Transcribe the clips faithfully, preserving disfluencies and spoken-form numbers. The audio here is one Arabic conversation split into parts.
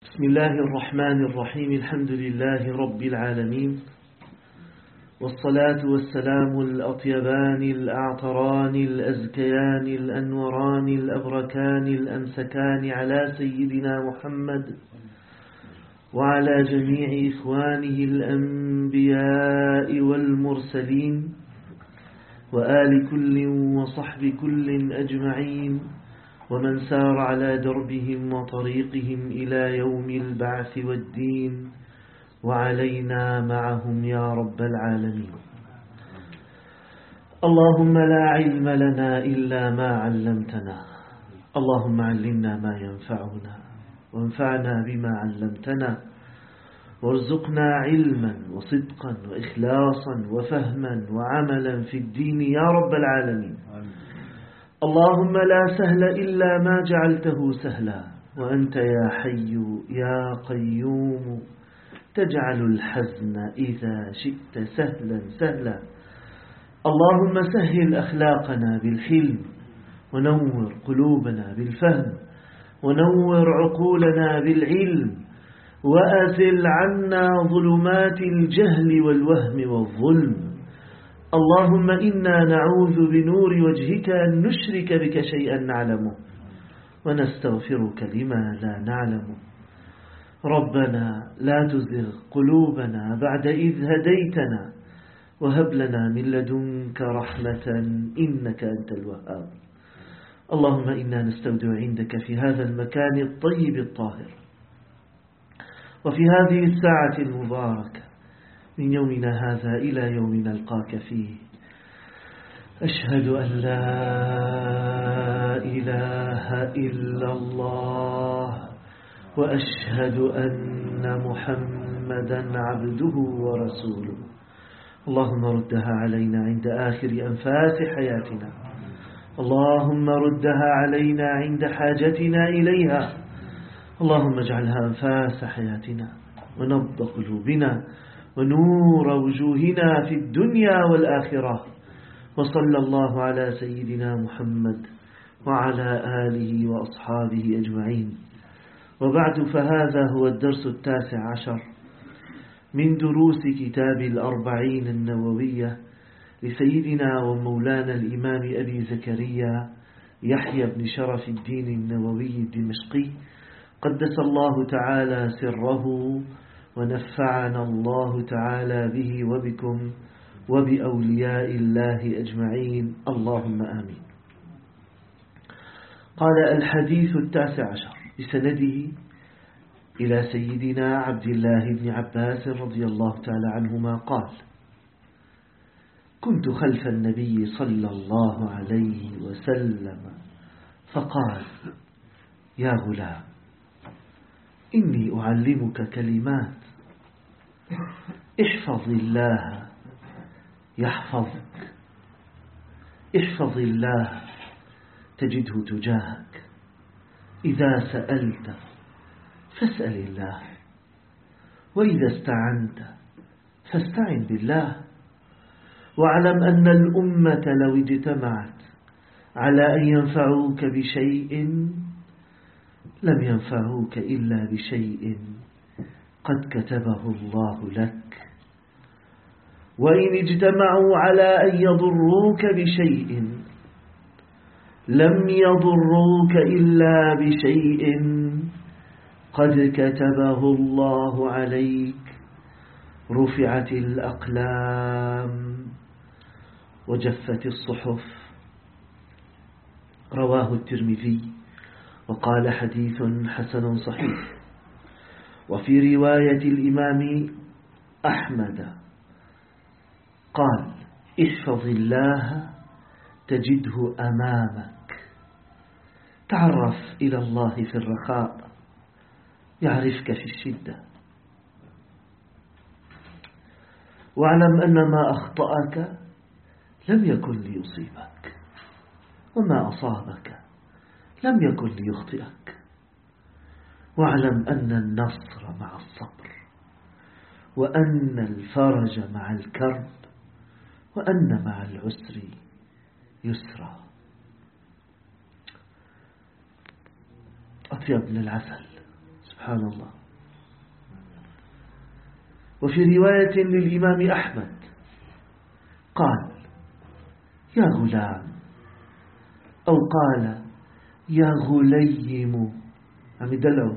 بسم الله الرحمن الرحيم. الحمد لله رب العالمين، والصلاة والسلام الأطيبان الأعطران الأزكيان الأنوران الأبركان الأمسكان على سيدنا محمد وعلى جميع إخوانه الأنبياء والمرسلين وآل كل وصحب كل أجمعين، ومن سار على دربهم وطريقهم إلى يوم البعث والدين، وعلينا معهم يا رب العالمين. اللهم لا علم لنا إلا ما علمتنا، اللهم علمنا ما ينفعنا وانفعنا بما علمتنا، وارزقنا علما وصدقا وإخلاصا وفهما وعملا في الدين يا رب العالمين. اللهم لا سهل إلا ما جعلته سهلا، وأنت يا حي يا قيوم تجعل الحزن إذا شئت سهلا سهلا. اللهم سهل أخلاقنا بالحلم، ونور قلوبنا بالفهم، ونور عقولنا بالعلم، وأزل عنا ظلمات الجهل والوهم والظلم. اللهم إنا نعوذ بنور وجهك أن نشرك بك شيئا نعلمه، ونستغفرك لما لا نعلمه. ربنا لا تزغ قلوبنا بعد إذ هديتنا، وهب لنا من لدنك رحمة إنك أنت الوهاب. اللهم إنا نستودع عندك في هذا المكان الطيب الطاهر، وفي هذه الساعة المباركة من يومنا هذا إلى يوم نلقاك فيه، أشهد أن لا إله إلا الله، وأشهد أن محمدا عبده ورسوله. اللهم ردها علينا عند آخر أنفاس حياتنا، اللهم ردها علينا عند حاجتنا إليها، اللهم اجعلها أنفاس حياتنا ونبض قلوبنا ونور وجوهنا في الدنيا والآخرة. وصلى الله على سيدنا محمد وعلى آله وأصحابه أجمعين. وبعد، فهذا هو الدرس التاسع عشر من دروس كتاب الأربعين النووية لسيدنا ومولانا الإمام أبي زكريا يحيى بن شرف الدين النووي الدمشقي، قدس الله تعالى سره، ونفعنا الله تعالى به وبكم وبأولياء الله أجمعين، اللهم آمين. قال: الحديث التاسع عشر بسنده إلى سيدنا عبد الله بن عباس رضي الله تعالى عنهما قال: كنت خلف النبي صلى الله عليه وسلم فقال: يا غلام، إني أعلمك كلمات، احفظ الله يحفظك، احفظ الله تجده تجاهك، إذا سألت فاسأل الله، وإذا استعنت فاستعن بالله، واعلم أن الأمة لو اجتمعت على أن ينفعوك بشيء لم ينفعوك إلا بشيء قد كتبه الله لك، وإن اجتمعوا على أن يضروك بشيء لم يضروك إلا بشيء قد كتبه الله عليك. رفعت الأقلام وجفت الصحف. رواه الترمذي وقال: حديث حسن صحيح. وفي رواية الإمام أحمد قال: احفظ الله تجده أمامك. تعرف إلى الله في الرخاء يعرفك في الشدة. واعلم أن ما أخطأك لم يكن ليصيبك، وما أصابك لم يكن ليخطئك. واعلم أن النصر مع الصبر، وأن الفرج مع الكرب، وأن مع العسر يسرا. أطيب من العسل سبحان الله. وفي رواية للإمام أحمد قال يا غلام، أو قال يا غليم، عم يدلعوا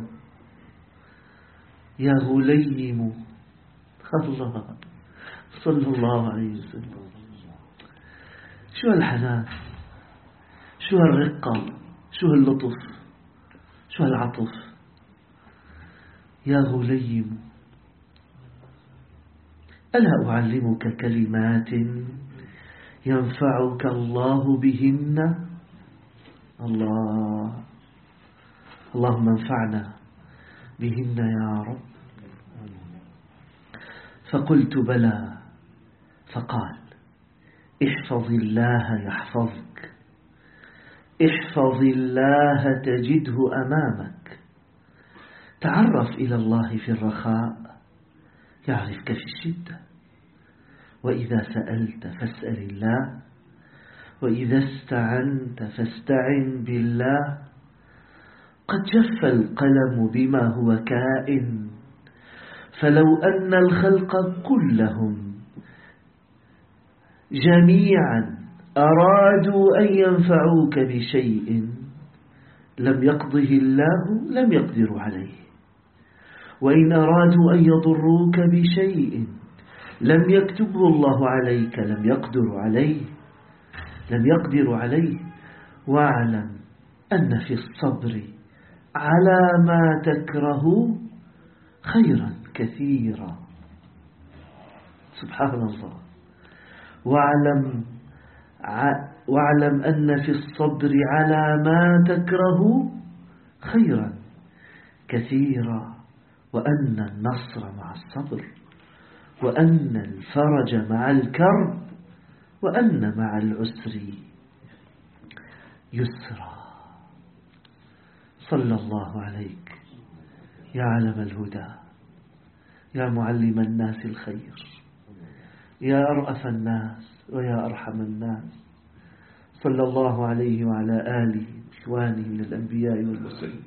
يا غليم. الله صلى الله عليه وسلم. شو هالحنان، شو هالرقة، شو هاللطف، شو هالعطف. يا غليم ألا أعلمك كلمات ينفعك الله بهن؟ الله، اللهم انفعنا بهن يا رب. فقلت بلى. فقال احفظ الله يحفظك، احفظ الله تجده أمامك، تعرف إلى الله في الرخاء يعرفك في الشدة، وإذا سألت فاسأل الله، وإذا استعنت فاستعن بالله. قد جف القلم بما هو كائن، فلو أن الخلق كلهم جميعا أرادوا أن ينفعوك بشيء لم يقضه الله لم يقدروا عليه، وإن أرادوا أن يضروك بشيء لم يكتبه الله عليك لم يقدروا عليه لم يقدروا عليه. واعلم أن في الصبر على ما تكره خيرا كثيرا. سبحان الله. واعلم واعلم أن في الصبر على ما تكره خيرا كثيرا، وأن النصر مع الصبر، وأن الفرج مع الكرب، وأن مع العسر يسرا. صلى الله عليك يا علم الهدى، يا معلم الناس الخير، يا أرأف الناس ويا أرحم الناس. صلى الله عليه وعلى آله وإخوانه من الأنبياء والمرسلين.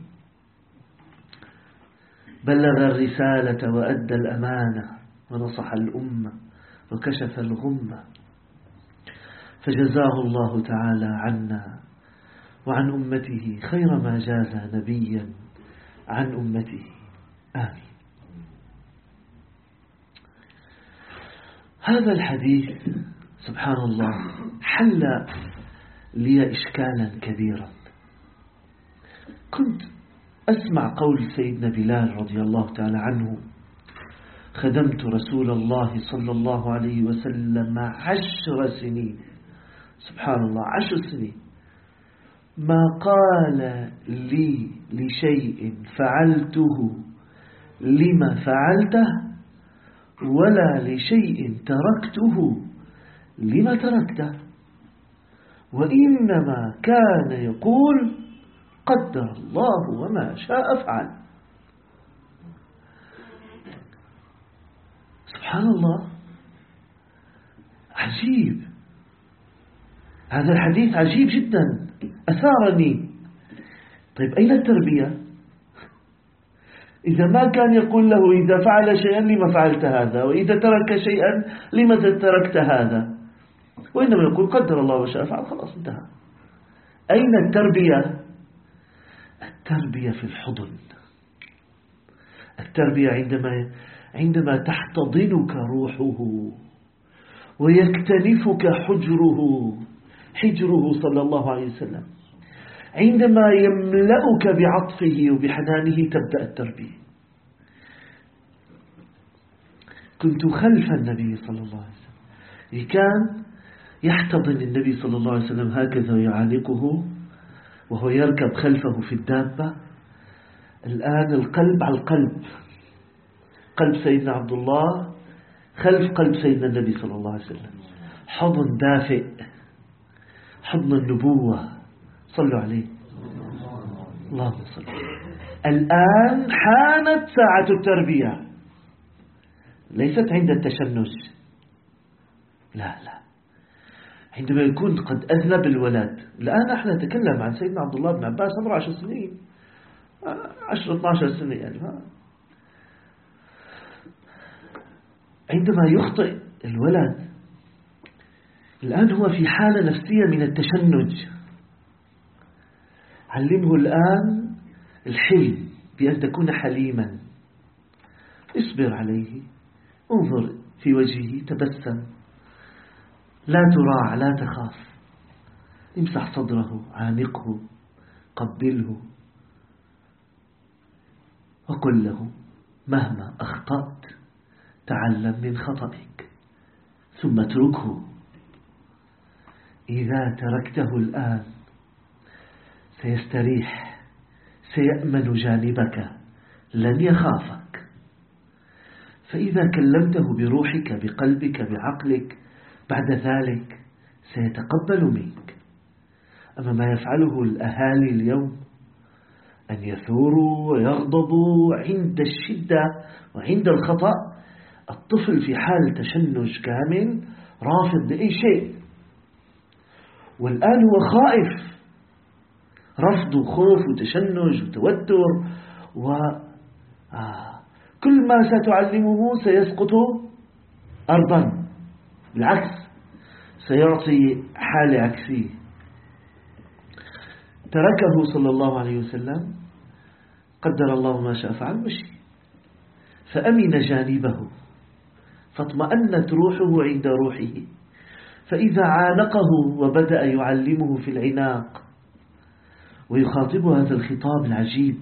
بلغ الرسالة وأدى الأمانة ونصح الأمة وكشف الغمة، فجزاه الله تعالى عنا وعن أمته خير ما جاز نبيا عن أمته. آمين. هذا الحديث سبحان الله حل لي إشكالا كبيرا. كنت أسمع قول سيدنا بلال رضي الله تعالى عنه: خدمت رسول الله صلى الله عليه وسلم عشر سنين. سبحان الله، عشر سنين ما قال لي لشيء فعلته لما فعلته، ولا لشيء تركته لما تركته، وإنما كان يقول قدر الله وما شاء فعل. سبحان الله، عجيب. هذا الحديث عجيب جدا، أثارني. طيب أين التربية؟ إذا ما كان يقول له إذا فعل شيئا لما فعلت هذا، وإذا ترك شيئا لما تركت هذا، وإنما يقول قدر الله وشاء فعل، خلاص انتهى. أين التربية؟ التربية في الحضن. التربية عندما عندما تحتضنك روحه ويكتنفك حجره حجره صلى الله عليه وسلم، عندما يملأك بعطفه وبحنانه تبدأ التربية. كنت خلف النبي صلى الله عليه وسلم، كان يحتضن النبي صلى الله عليه وسلم هكذا ويعانقه وهو يركب خلفه في الدابة. الآن القلب على القلب، قلب سيدنا عبد الله خلف قلب سيدنا النبي صلى الله عليه وسلم، حضن دافئ، حضن النبوة. صلوا عليه اللهم صل. الآن حانت ساعة التربية، ليست عند التشنج، لا لا، عندما يكون قد أذنب الولد. الآن نحن نتكلم عن سيدنا عبد الله بن عباس عمره عشر سنين، عشرة اثني عشر سنة يعني. عندما يخطئ الولد الآن هو في حالة نفسية من التشنج، علمه الآن الحلم بأن تكون حليما، اصبر عليه، انظر في وجهه، تبسم، لا تراع، لا تخاف، امسح صدره، عانقه، قبله، وقل له مهما أخطأت تعلم من خطئك ثم اتركه. إذا تركته الآن سيستريح، سيأمن جانبك، لن يخافك. فإذا كلمته بروحك بقلبك بعقلك بعد ذلك سيتقبل منك. أما ما يفعله الأهالي اليوم أن يثوروا ويغضبوا عند الشدة وعند الخطأ، الطفل في حال تشنج كامل رافض لأي شيء، والآن هو خائف، رفض وخوف وتشنج وتوتر، وكل ما ستعلمه سيسقط أرضا، بالعكس سيعطي حالة عكسية. تركه صلى الله عليه وسلم، قدر الله ما شاء فعل، مشي، فأمن جانبه، فاطمأنت روحه عند روحه. فإذا عانقه وبدأ يعلمه في العناق ويخاطب هذا الخطاب العجيب،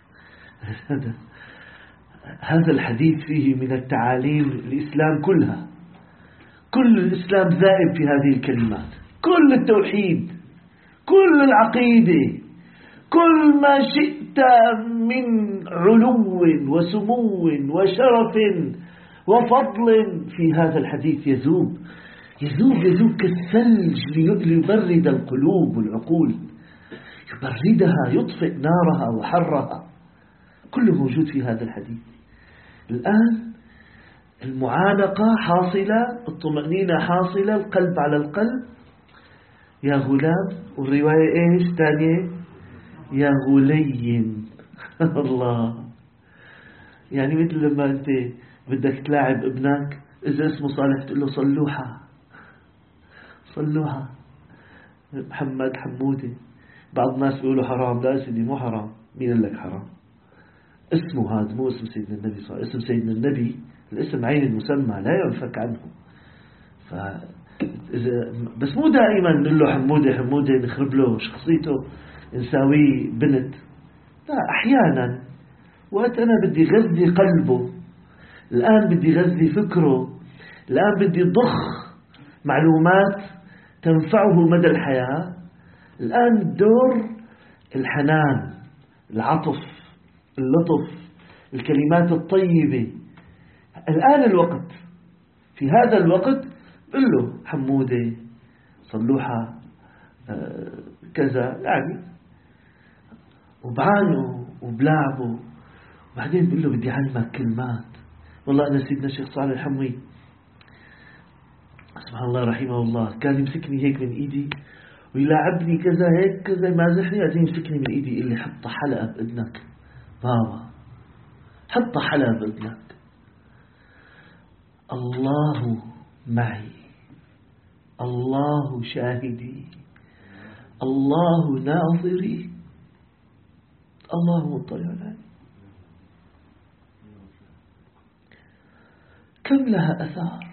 هذا الحديث فيه من التعاليم الإسلام كلها، كل الإسلام ذائب في هذه الكلمات، كل التوحيد، كل العقيدة، كل ما شئت من علو وسمو وشرف وفضل في هذا الحديث يذوب يذوب يذوب كالثلج ليبرد القلوب والعقول، يبردها، يطفئ نارها وحرها، كله موجود في هذا الحديث. الآن المعانقة حاصلة، الطمأنينة حاصلة، القلب على القلب. يا غلام، والرواية ايش تانية؟ يا غلي. الله، يعني مثل لما انت بدك تلاعب ابنك، اذا اسمه صالح تقول له صلوحة صلوحة، محمد، حمودة. بعض الناس بيقولوا حرام، لا سيدي مو حرام، مين قال لك حرام؟ اسمه هذا مو اسم سيدنا النبي صلى الله عليه وسلم. اسم سيدنا النبي الاسم عين المسمى لا ينفك عنه. ف بس مو دائما نقول له حمودة حمودة نخرب له شخصيته نساويه بنت، لا، أحيانا وقت أنا بدي غذي قلبه، الآن بدي غذي فكره، الآن بدي ضخ معلومات تنفعه مدى الحياة، الآن دور الحنان، العطف، اللطف، الكلمات الطيبة. الآن الوقت، في هذا الوقت قل له حمودة، صلوحة، كذا يعني، وبعانه وبلعبه. وبعدين بقول له بدي علمك كلمات. والله أنا سيدنا الشيخ صالح الحموي سبحان الله رحمه الله كان يمسكني هيك من إيدي ويلاعبني كذا هيك كذا، مازحني، بعدين يمسكني من إيدي يقول لي حط حلقة بإذنك بابا، حط حلقة بإذنك، الله معي، الله شاهدي، الله ناظري، الله مطلع علي. كم لها أثار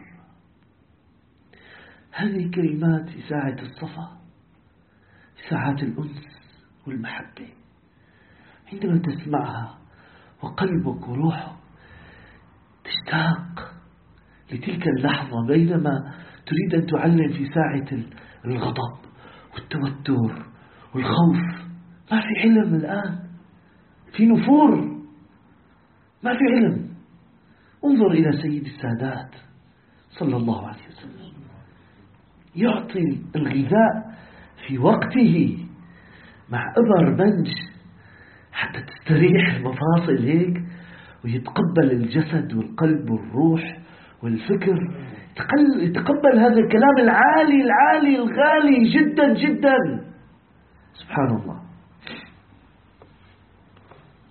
هذه الكلمات في ساعة الصفا، في ساعات الأنس والمحبة. عندما تسمعها وقلبك وروحك تشتاق لتلك اللحظة، بينما تريد أن تعلم في ساعة الغضب والتوتر والخوف. ما في علم الآن، في نفور، ما في علم. انظر إلى سيد السادات صلى الله عليه وسلم، يعطي الغذاء في وقته مع إبر بنج حتى تستريح المفاصل هيك، ويتقبل الجسد والقلب والروح والفكر، يتقبل هذا الكلام العالي العالي الغالي جدا جدا. سبحان الله.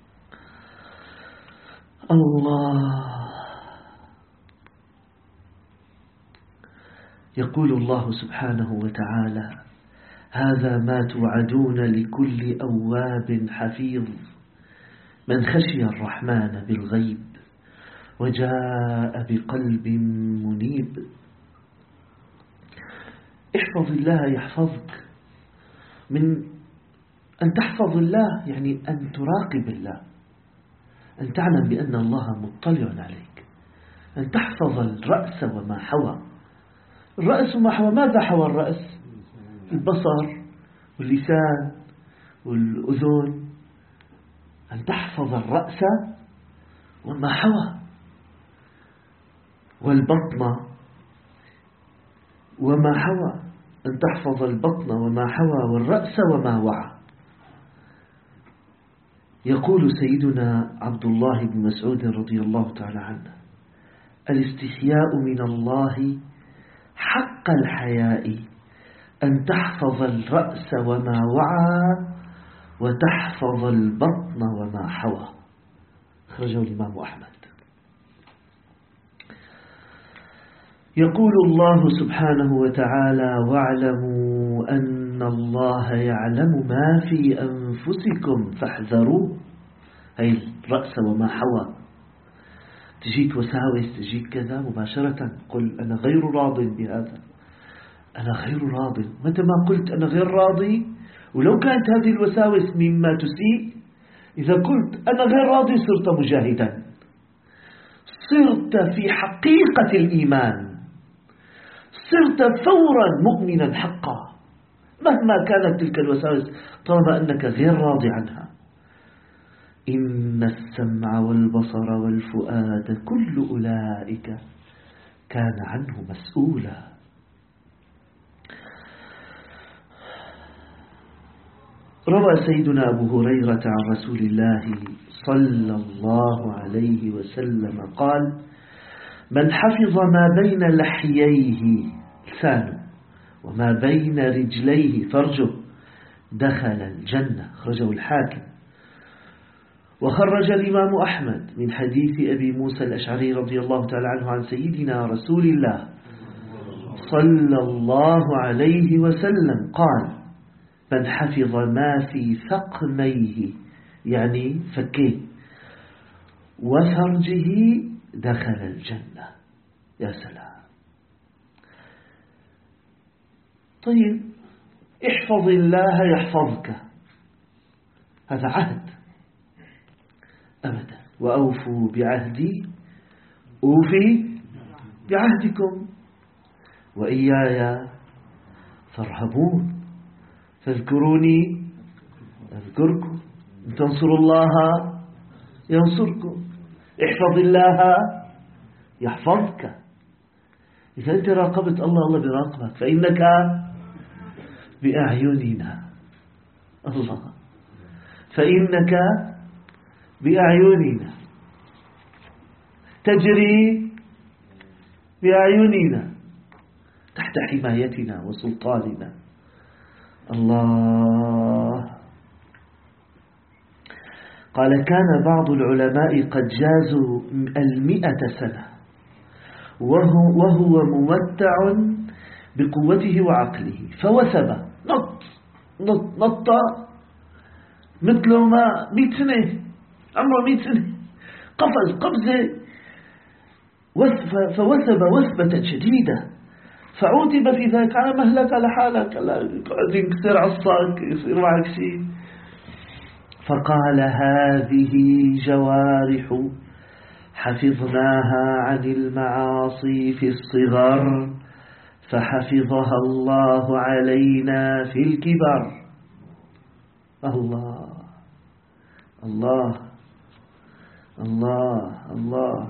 الله. يقول الله سبحانه وتعالى: هذا ما توعدون لكل أواب حفيظ من خشي الرحمن بالغيب وجاء بقلب منيب. احفظ الله يحفظك. من أن تحفظ الله يعني أن تراقب الله، أن تعلم بأن الله مطلع عليك، أن تحفظ الرأس وما حوى. الرأس وما حوى، ماذا حوى الرأس؟ البصر واللسان والأذن. أن تحفظ الرأس وما حوى، والبطن وما حوى. أن تحفظ البطن وما حوى والرأس وما وعى. يقول سيدنا عبد الله بن مسعود رضي الله تعالى عنه: الاستحياء من الله حق الحياء أن تحفظ الرأس وما وعى وتحفظ البطن وما حوى. خرجه الإمام أحمد. يقول الله سبحانه وتعالى: واعلموا أن الله يعلم ما في أنفسكم فاحذروه. هي الرأس وما حوى. تجيك وساوس، تجيك كذا، مباشرة قل أنا غير راض بهذا، أنا غير راض. متى ما قلت أنا غير راضي، ولو كانت هذه الوساوس مما تسيء، إذا قلت أنا غير راضي صرت مجاهدا، صرت في حقيقة الإيمان، صرت فورا مؤمنا حقا مهما كانت تلك الوساوس، طالما أنك غير راضي عنها. إن السمع والبصر والفؤاد كل أولئك كان عنه مسؤولا. روى سيدنا أبو هريرة عن رسول الله صلى الله عليه وسلم قال: من حفظ ما بين لحييه لسانه وما بين رجليه فرجه دخل الجنة. خرجه الحاكم. وخرج الإمام أحمد من حديث أبي موسى الأشعري رضي الله تعالى عنه عن سيدنا رسول الله صلى الله عليه وسلم قال: من حفظ ما في ثقميه يعني فكيه وفرجه دخل الجنة. يا سلام. طيب، احفظ الله يحفظك، هذا عهد أبدا. وأوفوا بعهدي أوفي بعهدكم وإياي فارهبون فاذكروني أذكركم إن تنصروا الله ينصركم. احفظ الله يحفظك. إذا أنت راقبت الله، الله براقبك، فإنك بأعيننا. الله، فإنك بأعيننا، تجري بأعيننا، تحت حمايتنا وسلطاننا. الله. قال: كان بعض العلماء قد جازوا المئة سنة وهو, وهو ممتع بقوته وعقله فوثب، نط نط نط مثل ما مئة سنة، عمره مئة سنة، قفز قفزة فوثب وثبة شديدة، فعوتب في ذلك على مهلك على حالك، قاعد ينكسر عصاك، يصير معك شيء. فقال: هذه جوارح حفظناها عن المعاصي في الصغر فحفظها الله علينا في الكبر. الله الله الله الله.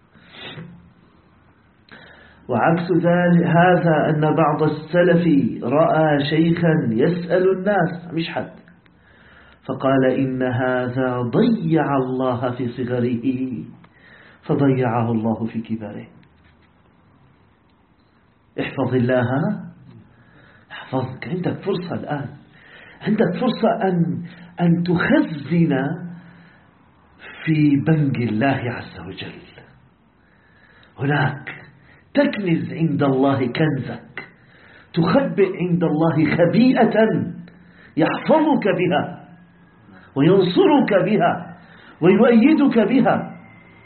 وعكس ذلك هذا أن بعض السلف رأى شيخا يسأل الناس، مش حد، فقال: إن هذا ضيع الله في صغره فضيعه الله في كبره. احفظ الله احفظك. عندك فرصة الآن، عندك فرصة أن, أن تخزن في بنك الله عز وجل. هناك تكنز عند الله كنزك، تخبئ عند الله خبيئة يحفظك بها وينصرك بها ويؤيدك بها.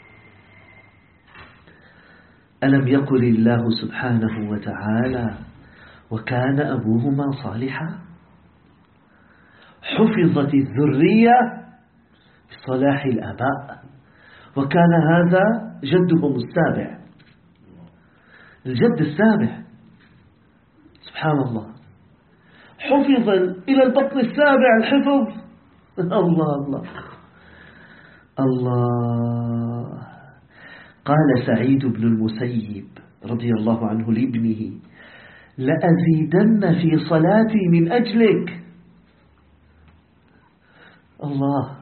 ألم يقل الله سبحانه وتعالى وكان أبوهما صالحا؟ حفظت الذرية بصلاح الآباء، وكان هذا جدهم السابع، الجد السابع سبحان الله، حفظ إلى البطن السابع الحفظ. الله الله الله. قال سعيد بن المسيب رضي الله عنه لابنه لأزيدن في صلاتي من أجلك. الله،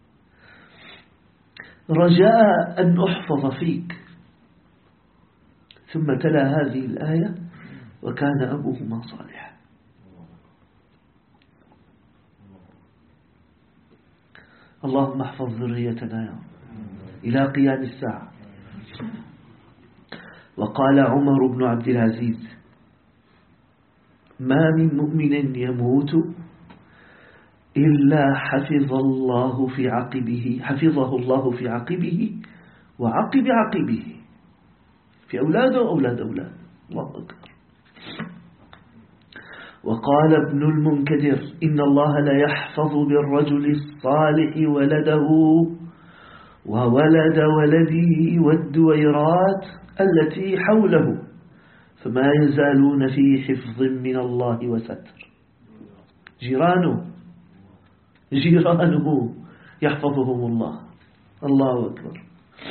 رجاء أن أحفظ فيك. ثم تلا هذه الآية وكان أبوهما صالحا. اللهم احفظ ذريتنا يا رب إلى قيام الساعة. وقال عمر بن عبد العزيز ما من مؤمن يموت إلا حفظ الله في عقبه حفظه الله في عقبه وعقب عقبه، في أولاده وأولاد أولاد. الله أكبر. وقال ابن المنكدر إن الله لا يحفظ بالرجل الصالح ولده وولد ولده والدويرات التي حوله فما يزالون في حفظ من الله وستر. جيرانه جيرانه يحفظهم الله. الله أكبر.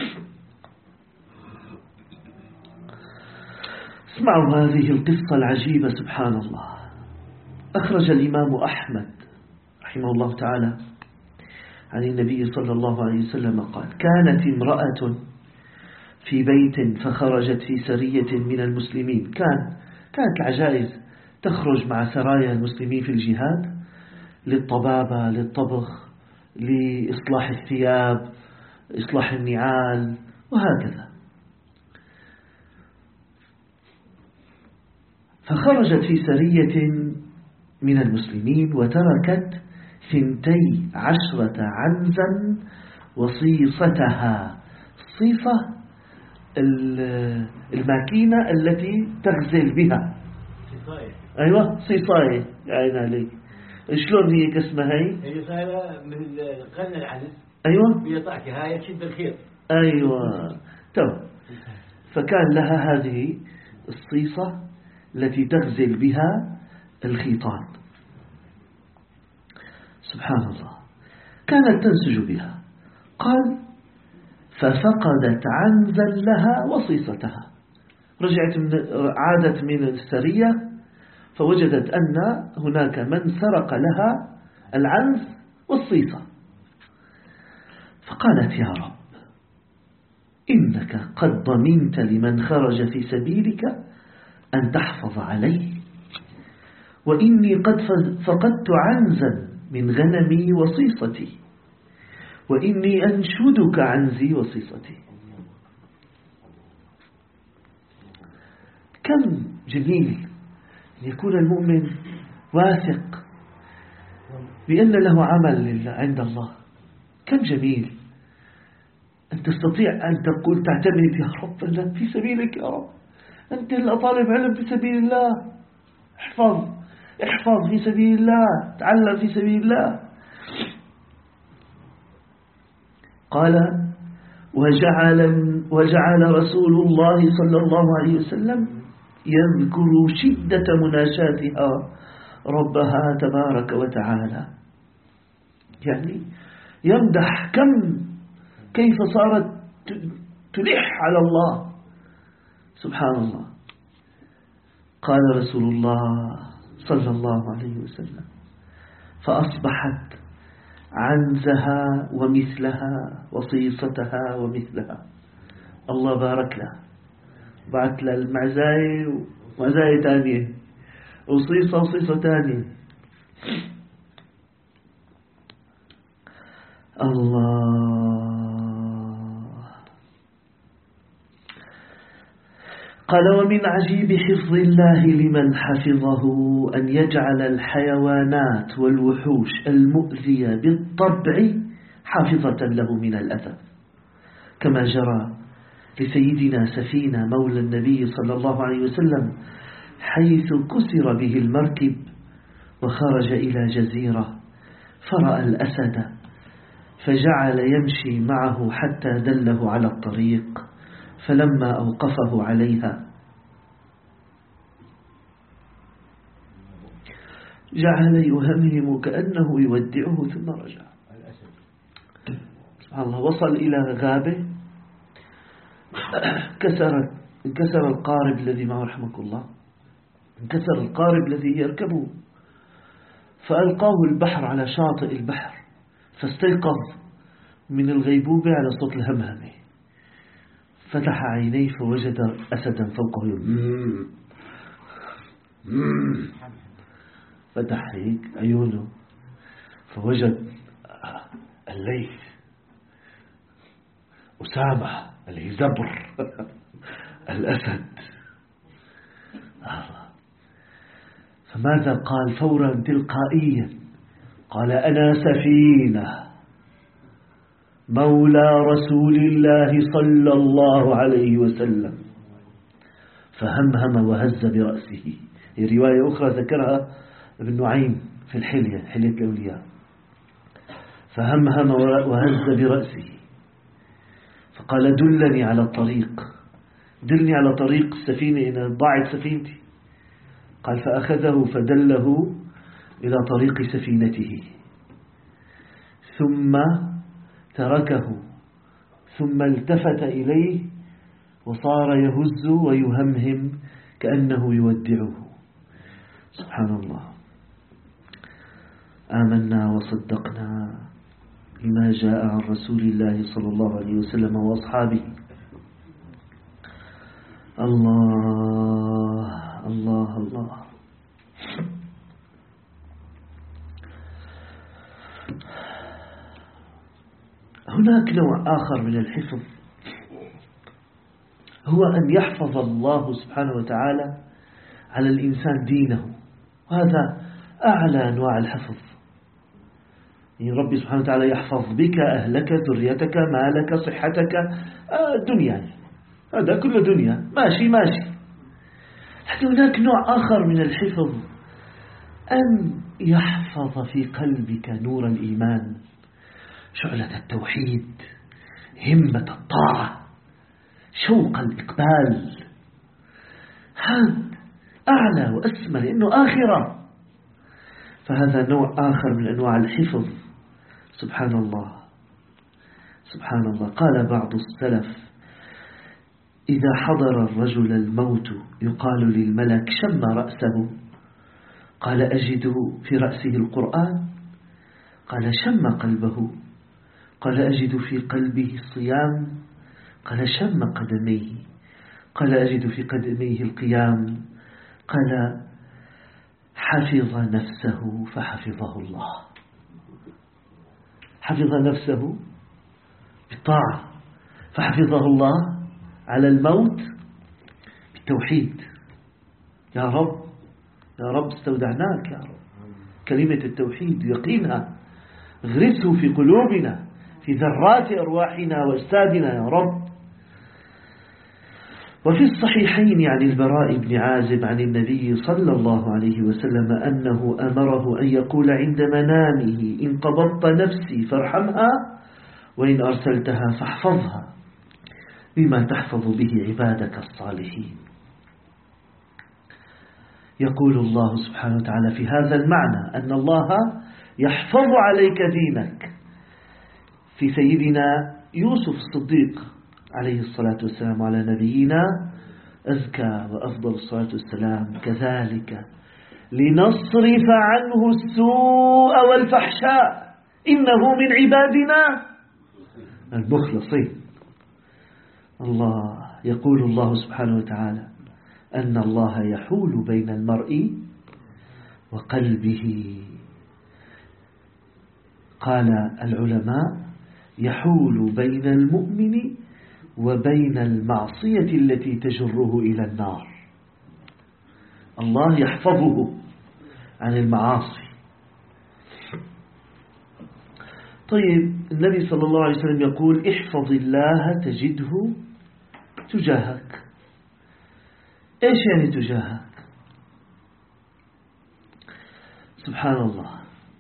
اسمعوا هذه القصة العجيبة سبحان الله. أخرج الإمام أحمد رحمه الله تعالى عن النبي صلى الله عليه وسلم قال كانت امرأة في بيت فخرجت في سرية من المسلمين. كان كانت العجائز تخرج مع سرايا المسلمين في الجهاد للطبابة، للطبخ، لإصلاح الثياب، إصلاح النعال وهكذا. فخرجت في سرية من المسلمين وتركت ثنتي عشرة عنزا وصيصتها. الصيصة الماكينة التي تغزل بها. صيصاية. أيوة صيصاية عين عليك. شلون هي كاسمها هي؟ هي صايرة من قرن العنز. أيوة بيطعك هاي تشد الخيط. أيوة تو. فكان لها هذه الصيصة التي تغزل بها الخيطان. سبحان الله. كانت تنسج بها. قال ففقدت عنزا لها وصيصتها. رجعت من عادت من السرية فوجدت أن هناك من سرق لها العنز والصيصة. فقالت يا رب إنك قد ضمنت لمن خرج في سبيلك أن تحفظ عليه، وإني قد فقدت عنزا من غنمي وصيصتي، وإني أنشدك عنزي وصيصتي. كم جميل أن يكون المؤمن واثق بأن له عمل عند الله. كم جميل أن تستطيع أن تقول تعتمد يا رب أنا في سبيلك يا رب، أنت اللي طالب علم في سبيل الله، احفظ احفظ في سبيل الله، تعلم في سبيل الله. قال وجعل, وجعل رسول الله صلى الله عليه وسلم يذكر شدة مناشاتها ربها تبارك وتعالى، يعني يمدح كم كيف صارت تلح على الله سبحان الله. قال رسول الله صلى الله عليه وسلم فأصبحت عنزها ومثلها وصيصتها ومثلها. الله بارك لها، بعت لها المعزاية ومعزاية تانية وصيصة وصيصة تانية. الله قال ومن عجيب حفظ الله لمن حفظه أن يجعل الحيوانات والوحوش المؤذية بالطبع حافظة له من الأذى، كما جرى لسيدنا سفينة مولى النبي صلى الله عليه وسلم حيث كسر به المركب وخرج إلى جزيرة فرأى الأسد فجعل يمشي معه حتى دله على الطريق، فلما أوقفه عليها جعل يهمهم كأنه يودعه ثم رجع. سبحان الله. وصل إلى غابة كسر انكسر القارب الذي معه رحمك الله، انكسر القارب الذي يركبه، فألقاه البحر على شاطئ البحر، فاستيقظ من الغيبوبة على صوت الهمهمة، فتح عينيه فوجد أسدا فوقه يقول فتح هيك عيونه فوجد الليث أسامة الهزبر الأسد. فماذا قال فورا تلقائيا؟ قال أنا سفينة مولى رسول الله صلى الله عليه وسلم، فهمهم وهز برأسه. هي رواية أخرى ذكرها ابن نعيم في الحلية، حلية الأولياء. فهمهم وهز برأسه فقال دلني على الطريق، دلني على طريق السفينة إن ضاعت سفينتي. قال فأخذه فدله إلى طريق سفينته ثم تركه، ثم التفت إليه وصار يهز ويهمهم كأنه يودعه. سبحان الله. آمنا وصدقنا بما جاء عن رسول الله صلى الله عليه وسلم وأصحابه. الله الله الله. هناك نوع آخر من الحفظ هو أن يحفظ الله سبحانه وتعالى على الإنسان دينه، وهذا أعلى أنواع الحفظ. يعني ربي سبحانه وتعالى يحفظ بك أهلك، ذريتك، مالك، صحتك، الدنيا، هذا كله دنيا ماشي ماشي. لكن هناك نوع آخر من الحفظ أن يحفظ في قلبك نور الإيمان، شعلة التوحيد، همة الطاعة، شوق الإقبال. هذا أعلى وأسمى لأنه آخرة. فهذا نوع آخر من أنواع الحفظ. سبحان الله سبحان الله. قال بعض السلف إذا حضر الرجل الموت يقال للملك شم رأسه، قال أجد في رأسه القرآن، قال شم قلبه، قال أجد في قلبه الصيام، قال شم قدميه، قال أجد في قدميه القيام، قال حفظ نفسه فحفظه الله. حفظ نفسه بالطاعة فحفظه الله على الموت بالتوحيد. يا رب يا رب استودعناك يا رب كلمة التوحيد يقينها اغرسه في قلوبنا في ذرات أرواحنا وأجسادنا يا رب. وفي الصحيحين عن البراء بن عازب عن النبي صلى الله عليه وسلم أنه أمره أن يقول عند منامه إن قبضت نفسي فارحمها وإن أرسلتها فاحفظها بما تحفظ به عبادك الصالحين. يقول الله سبحانه وتعالى في هذا المعنى أن الله يحفظ عليك دينك في سيدنا يوسف الصديق عليه الصلاة والسلام على نبينا أزكى وأفضل الصلاة والسلام. كذلك لنصرف عنه السوء والفحشاء إنه من عبادنا المخلصين. الله يقول الله سبحانه وتعالى أن الله يحول بين المرء وقلبه. قال العلماء يحول بين المؤمن وبين المعصية التي تجره إلى النار. الله يحفظه عن المعاصي. طيب النبي صلى الله عليه وسلم يقول احفظ الله تجده تجاهك. ايش يعني تجاهك؟ سبحان الله،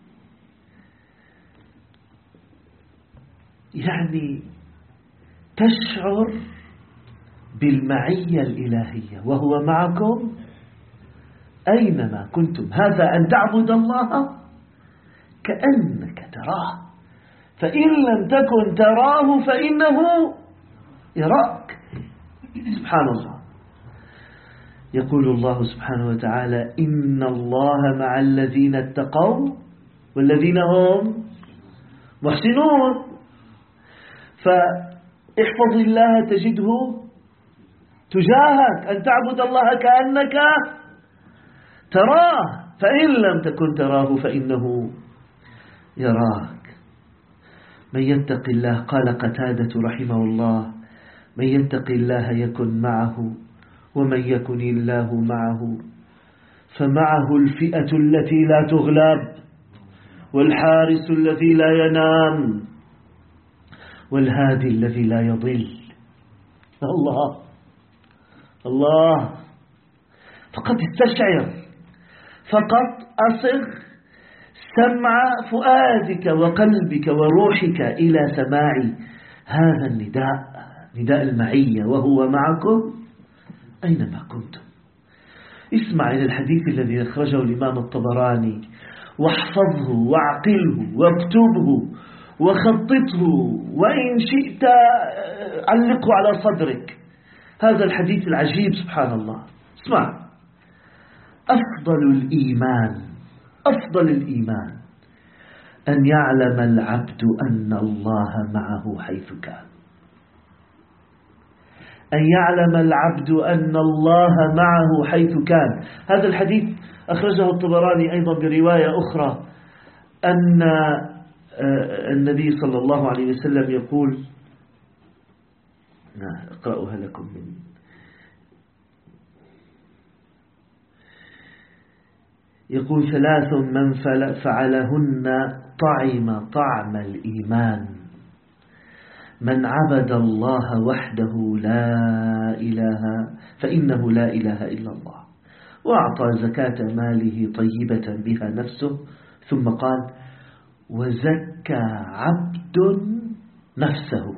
يعني تشعر بالمعية الإلهية وهو معكم أينما كنتم. هذا أن تعبد الله كأنك تراه، فإن لم تكن تراه فإنه يراك. سبحان الله. يقول الله سبحانه وتعالى إن الله مع الذين اتقوا والذين هم محسنون. فاحفظ الله تجده تجاهك، أن تعبد الله كأنك تراه، فإن لم تكن تراه فإنه يراك. من يتق الله، قال قتادة رحمه الله، من يتق الله يكن معه، ومن يكن الله معه فمعه الفئة التي لا تغلب، والحارس الذي لا ينام، والهادي الذي لا يضل. الله الله. فقط استشعر، فقط أصغ سمع فؤادك وقلبك وروحك إلى سماع هذا النداء، نداء المعية، وهو معكم أينما كنتم. اسمع إلى الحديث الذي أخرجه الإمام الطبراني، واحفظه واعقله واكتبه وخططه، وإن شئت علقه على صدرك. هذا الحديث العجيب سبحان الله. اسمع، أفضل الإيمان، أفضل الإيمان أن يعلم العبد أن الله معه حيث كان. أن يعلم العبد أن الله معه حيث كان. هذا الحديث أخرجه الطبراني أيضا برواية أخرى أن النبي صلى الله عليه وسلم يقول، أقرأها لكم من يقول ثلاث من فعلهن طعم طعم الإيمان: من عبد الله وحده لا إله فإنه لا إله إلا الله، وأعطى زكاة ماله طيبة بها نفسه، ثم قال وزكى عبد نفسه،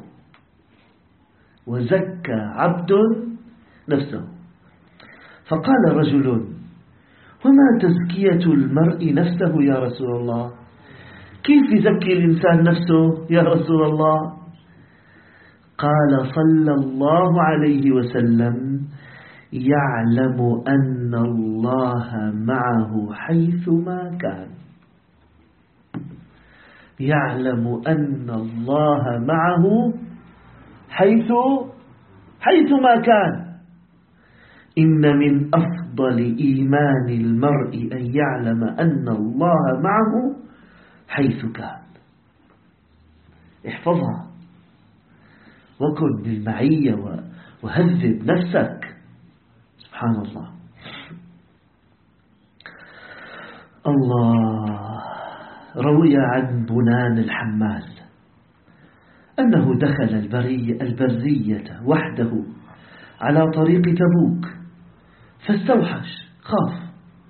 وزكى عبد نفسه. فقال رجل: وما تزكية المرء نفسه يا رسول الله؟ كيف يزكي الإنسان نفسه يا رسول الله؟ قال صلى الله عليه وسلم: يعلم أن الله معه حيثما كان. يعلم أن الله معه حيث حيثما كان. إن من أفضل إيمان المرء أن يعلم أن الله معه حيث كان. احفظها وكن بالمعية وهذب نفسك. سبحان الله. الله. روي عن بنان الحمال أنه دخل البرية البرية وحده على طريق تبوك، فاستوحش، خاف،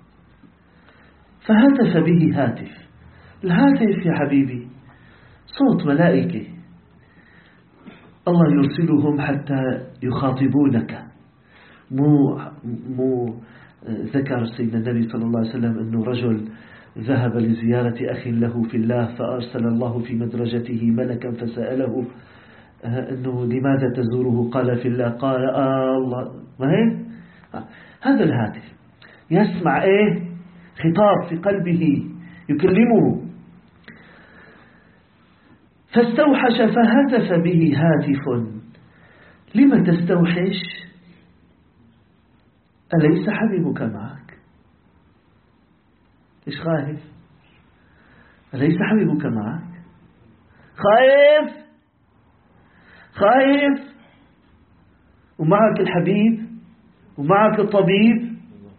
فهتف به هاتف. الهاتف يا حبيبي صوت ملائكة، الله يرسلهم حتى يخاطبونك. مو مو ذكر سيدنا النبي صلى الله عليه وسلم أنه رجل ذهب لزيارة أخ له في الله، فأرسل الله في مدرجته ملكا فسأله أنه لماذا تزوره؟ قال في الله. قال آه الله. ما هي؟ هذا الهاتف يسمع إيه؟ خطاب في قلبه يكلمه. فاستوحش فهتف به هاتف: لم تستوحش؟ أليس حبيبك معك؟ إيش خايف؟ أليس حبيبك معك؟ خايف خايف ومعك الحبيب ومعك الطبيب.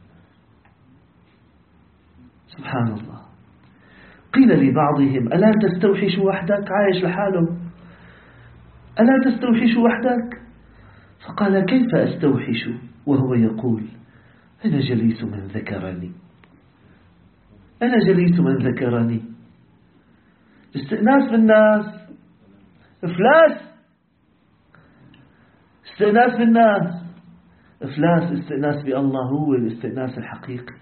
سبحان الله. قيل لبعضهم ألا تستوحش وحدك؟ عايش لحاله، ألا تستوحش وحدك؟ فقال كيف أستوحش وهو يقول أنا جليس من ذكرني، أنا جليس من ذكرني. استئناس بالناس إفلاس، استئناس بالناس إفلاس، استئناس بالله هو الاستئناس الحقيقي.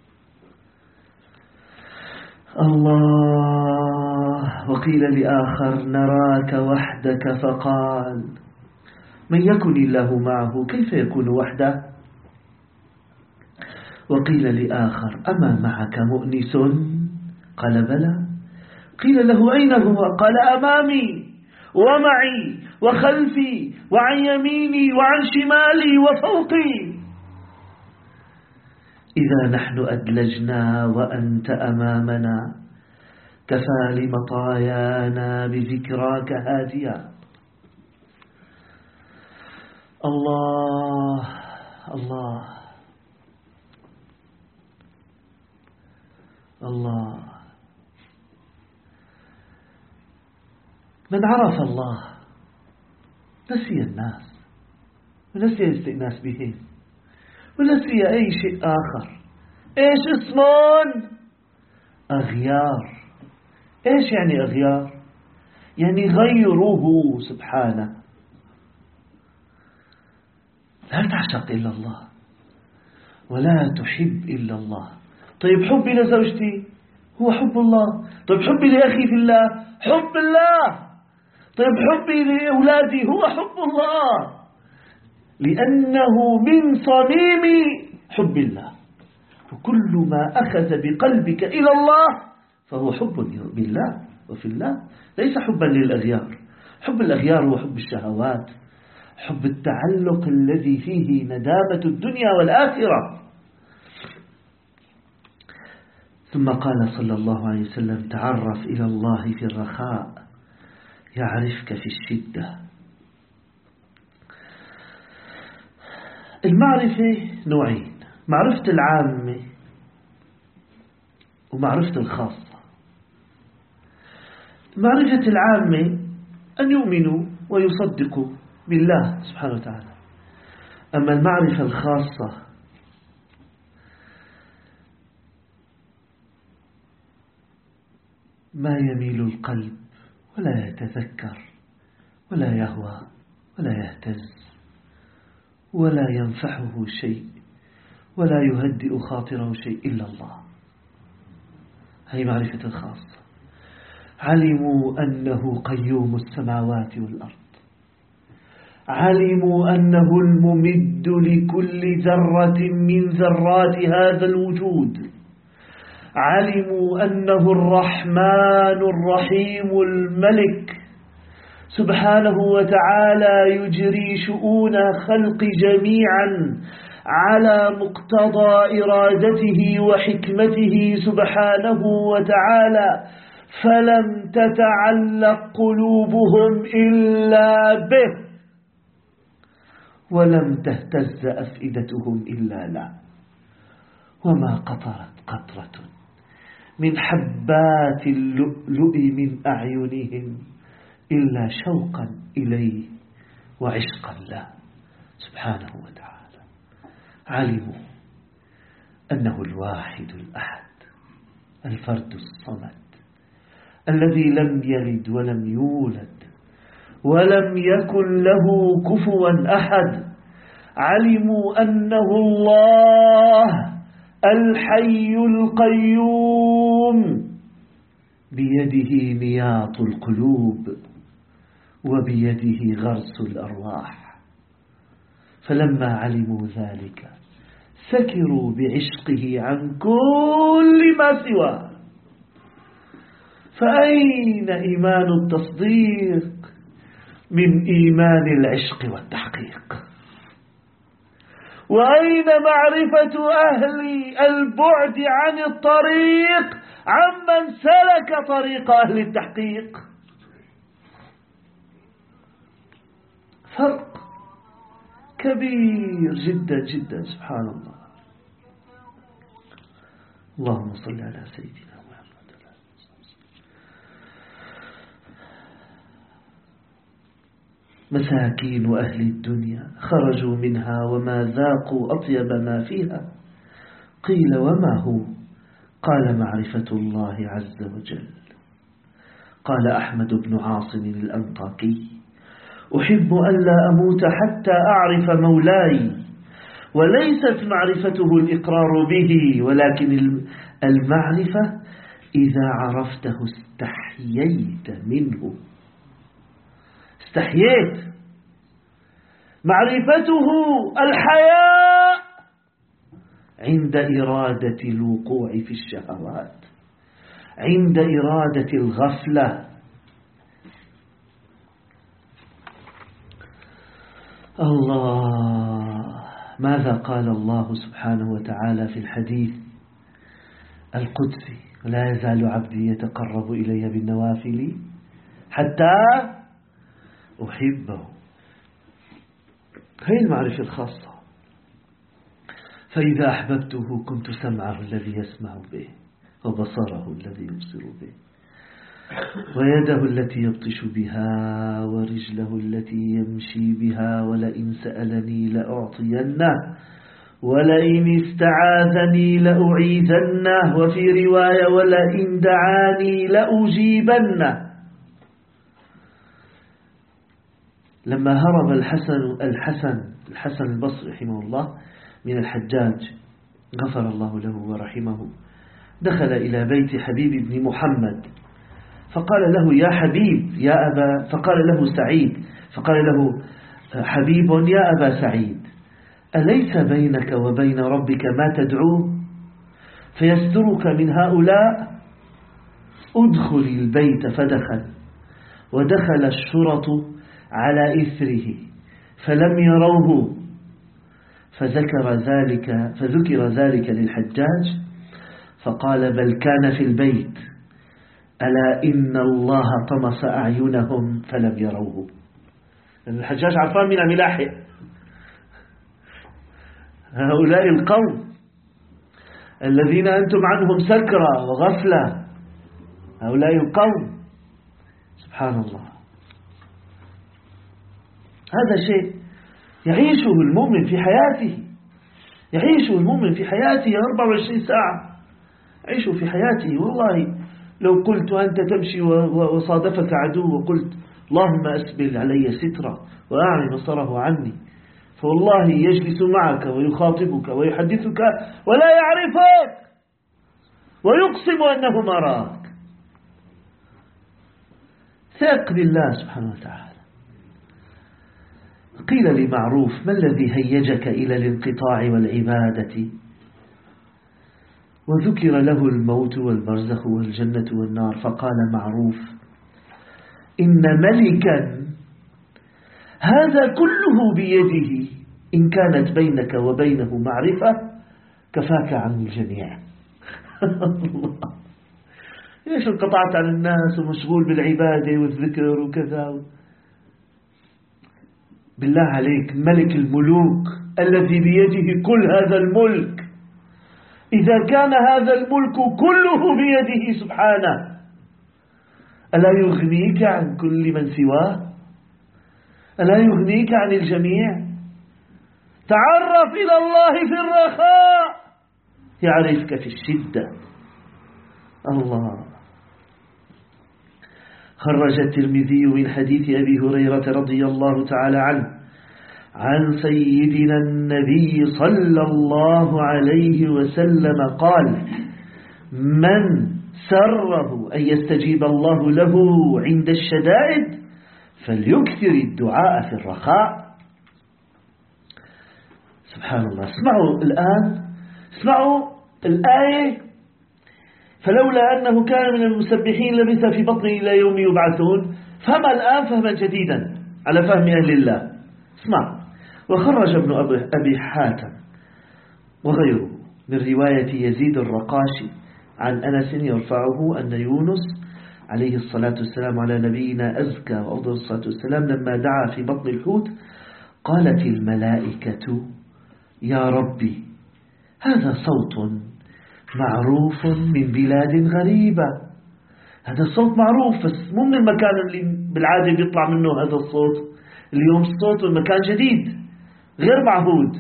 الله. وقيل لآخر نراك وحدك فقال من يكن الله معه كيف يكون وحده؟ وقيل لآخر أما معك مؤنس؟ قال بلى. قيل له أين هو؟ قال أمامي ومعي وخلفي وعن يميني وعن شمالي وفوقي. إذا نحن أدلجنا وأنت أمامنا كفى لمطايانا بذكراك هاديا. الله الله الله. من عرف الله نسي الناس ونسي الاستئناس بهم ونسي أي شيء آخر. إيش اسمون؟ أغيار. إيش يعني أغيار؟ يعني غيره سبحانه. لا تعشق إلا الله ولا تحب إلا الله. طيب حبي لزوجتي هو حب الله. طيب حبي لأخي في الله حب الله. طيب حبي لأولادي هو حب الله، لأنه من صميم حب الله. وكل ما أخذ بقلبك إلى الله فهو حب بالله وفي الله، ليس حبا للأغيار. حب الأغيار هو حب الشهوات، حب التعلق الذي فيه ندامة الدنيا والآخرة. ثم قال صلى الله عليه وسلم تعرف إلى الله في الرخاء يعرفك في الشدة. المعرفة نوعين، معرفة العامة ومعرفة الخاصة. معرفة العامة أن يؤمنوا ويصدقوا بالله سبحانه وتعالى. أما المعرفة الخاصة ما يميل القلب ولا يتذكر ولا يهوى ولا يهتز ولا ينفعه شيء ولا يهدئ خاطره شيء إلا الله. هي معرفة الخاصة. علموا أنه قيوم السماوات والأرض، علموا أنه الممد لكل ذرة من ذرات هذا الوجود، علموا أنه الرحمن الرحيم الملك سبحانه وتعالى يجري شؤون خلق جميعا على مقتضى إرادته وحكمته سبحانه وتعالى، فلم تتعلق قلوبهم إلا به ولم تهتز أفئدتهم إلا له. وما قطرت قطرة من حبات اللؤلؤ من أعينهم إلا شوقا إليه وعشقا له سبحانه وتعالى. علموا أنه الواحد الأحد الفرد الصمد الذي لم يلد ولم يولد ولم يكن له كفوا أحد. علموا أنه الله الحي القيوم بيده نياط القلوب وبيده غرس الأرواح. فلما علموا ذلك سكروا بعشقه عن كل ما سواه. فأين إيمان التصديق من إيمان العشق والتحقيق؟ وأين معرفة أهل البعد عن الطريق عمن سلك طريق أهل كبير جدا جدا. سبحان الله. اللهم صل على سيدنا محمد. مساكين أهل الدنيا خرجوا منها وما ذاقوا أطيب ما فيها. قيل وما هو؟ قال معرفة الله عز وجل. قال أحمد بن عاصم الأنطاكي: أحب أن لا أموت حتى أعرف مولاي، وليست معرفته الإقرار به، ولكن المعرفة إذا عرفته استحييت منه. استحييت. معرفته الحياء عند إرادة الوقوع في الشهوات، عند إرادة الغفلة. الله، ماذا قال الله سبحانه وتعالى في الحديث القدسي: لا يزال عبدي يتقرب إلي بالنوافل حتى أحبه. هي المعرفة الخاصة. فإذا أحببته كنت سمعه الذي يسمع به، وبصره الذي يبصر به، ويده التي يبطش بها، ورجله التي يمشي بها، ولئن سألني لأعطينه، ولئن استعاذني لأعيذنه، وفي رواية ولئن دعاني لأجيبنه. لما هرب الحسن الحسن الحسن البصري رحمه الله من الحجاج غفر الله له ورحمه، دخل إلى بيت حبيب بن محمد فقال له: يا حبيب يا أبا، فقال له سعيد، فقال له حبيب: يا أبا سعيد، أليس بينك وبين ربك ما تدعوه فيسترك من هؤلاء؟ ادخل البيت. فدخل، ودخل الشرط على إثره فلم يروه، فذكر ذلك فذكر ذلك للحجاج فقال: بل كان في البيت، ألا إن الله طمس أعينهم فلم يروه. الحجاج عرفان من ملاحق هؤلاء القوم الذين أنتم عنهم سكرة وغفلة، هؤلاء القوم. سبحان الله. هذا شيء يعيشه المؤمن في حياته، يعيشه المؤمن في حياته أربعة وعشرين ساعة، يعيشه في حياته. والله لو قلت أنت تمشي وصادفك عدو وقلت: اللهم أسبل علي سترة وأعن نصره عني، فوالله يجلس معك ويخاطبك ويحدثك ولا يعرفك ويقسم أنه مراك. ثق بالله سبحانه وتعالى. قيل لمعروف: ما الذي هيجك إلى الانقطاع والعبادة؟ وذكر له الموت والبرزخ والجنة والنار، فقال معروف: إن ملكا هذا كله بيده، إن كانت بينك وبينه معرفة كفاك عن الجميع. ليش انقطعت عن الناس ومشغول بالعبادة والذكر وكذا؟ بالله عليك، ملك الملوك الذي بيده كل هذا الملك، إذا كان هذا الملك كله بيده سبحانه، ألا يغنيك عن كل من سواه؟ ألا يغنيك عن الجميع؟ تعرف إلى الله في الرخاء يعرفك في الشدة. الله. خرج الترمذي من حديث أبي هريرة رضي الله تعالى عنه عن سيدنا النبي صلى الله عليه وسلم قال: من سره أن يستجيب الله له عند الشدائد فليكثر الدعاء في الرخاء. سبحان الله. اسمعوا الآن، اسمعوا الآية: فلولا أنه كان من المسبحين لبث في بطنه إلى يوم يبعثون. فهم الآن فهما جديدا على فهم أهل الله. اسمع: وخرج ابن أبي حاتم وغيره من رواية يزيد الرقاشي عن أنس يرفعه أن يونس عليه الصلاة والسلام على نبينا أزكى وأفضل الصلاة والسلام لما دعا في بطن الحوت قالت الملائكة يا ربي هذا صوت معروف من بلاد غريبة، هذا الصوت معروف بس مو من المكان اللي بالعادة بيطلع منه هذا الصوت. اليوم الصوت المكان جديد غير معهود.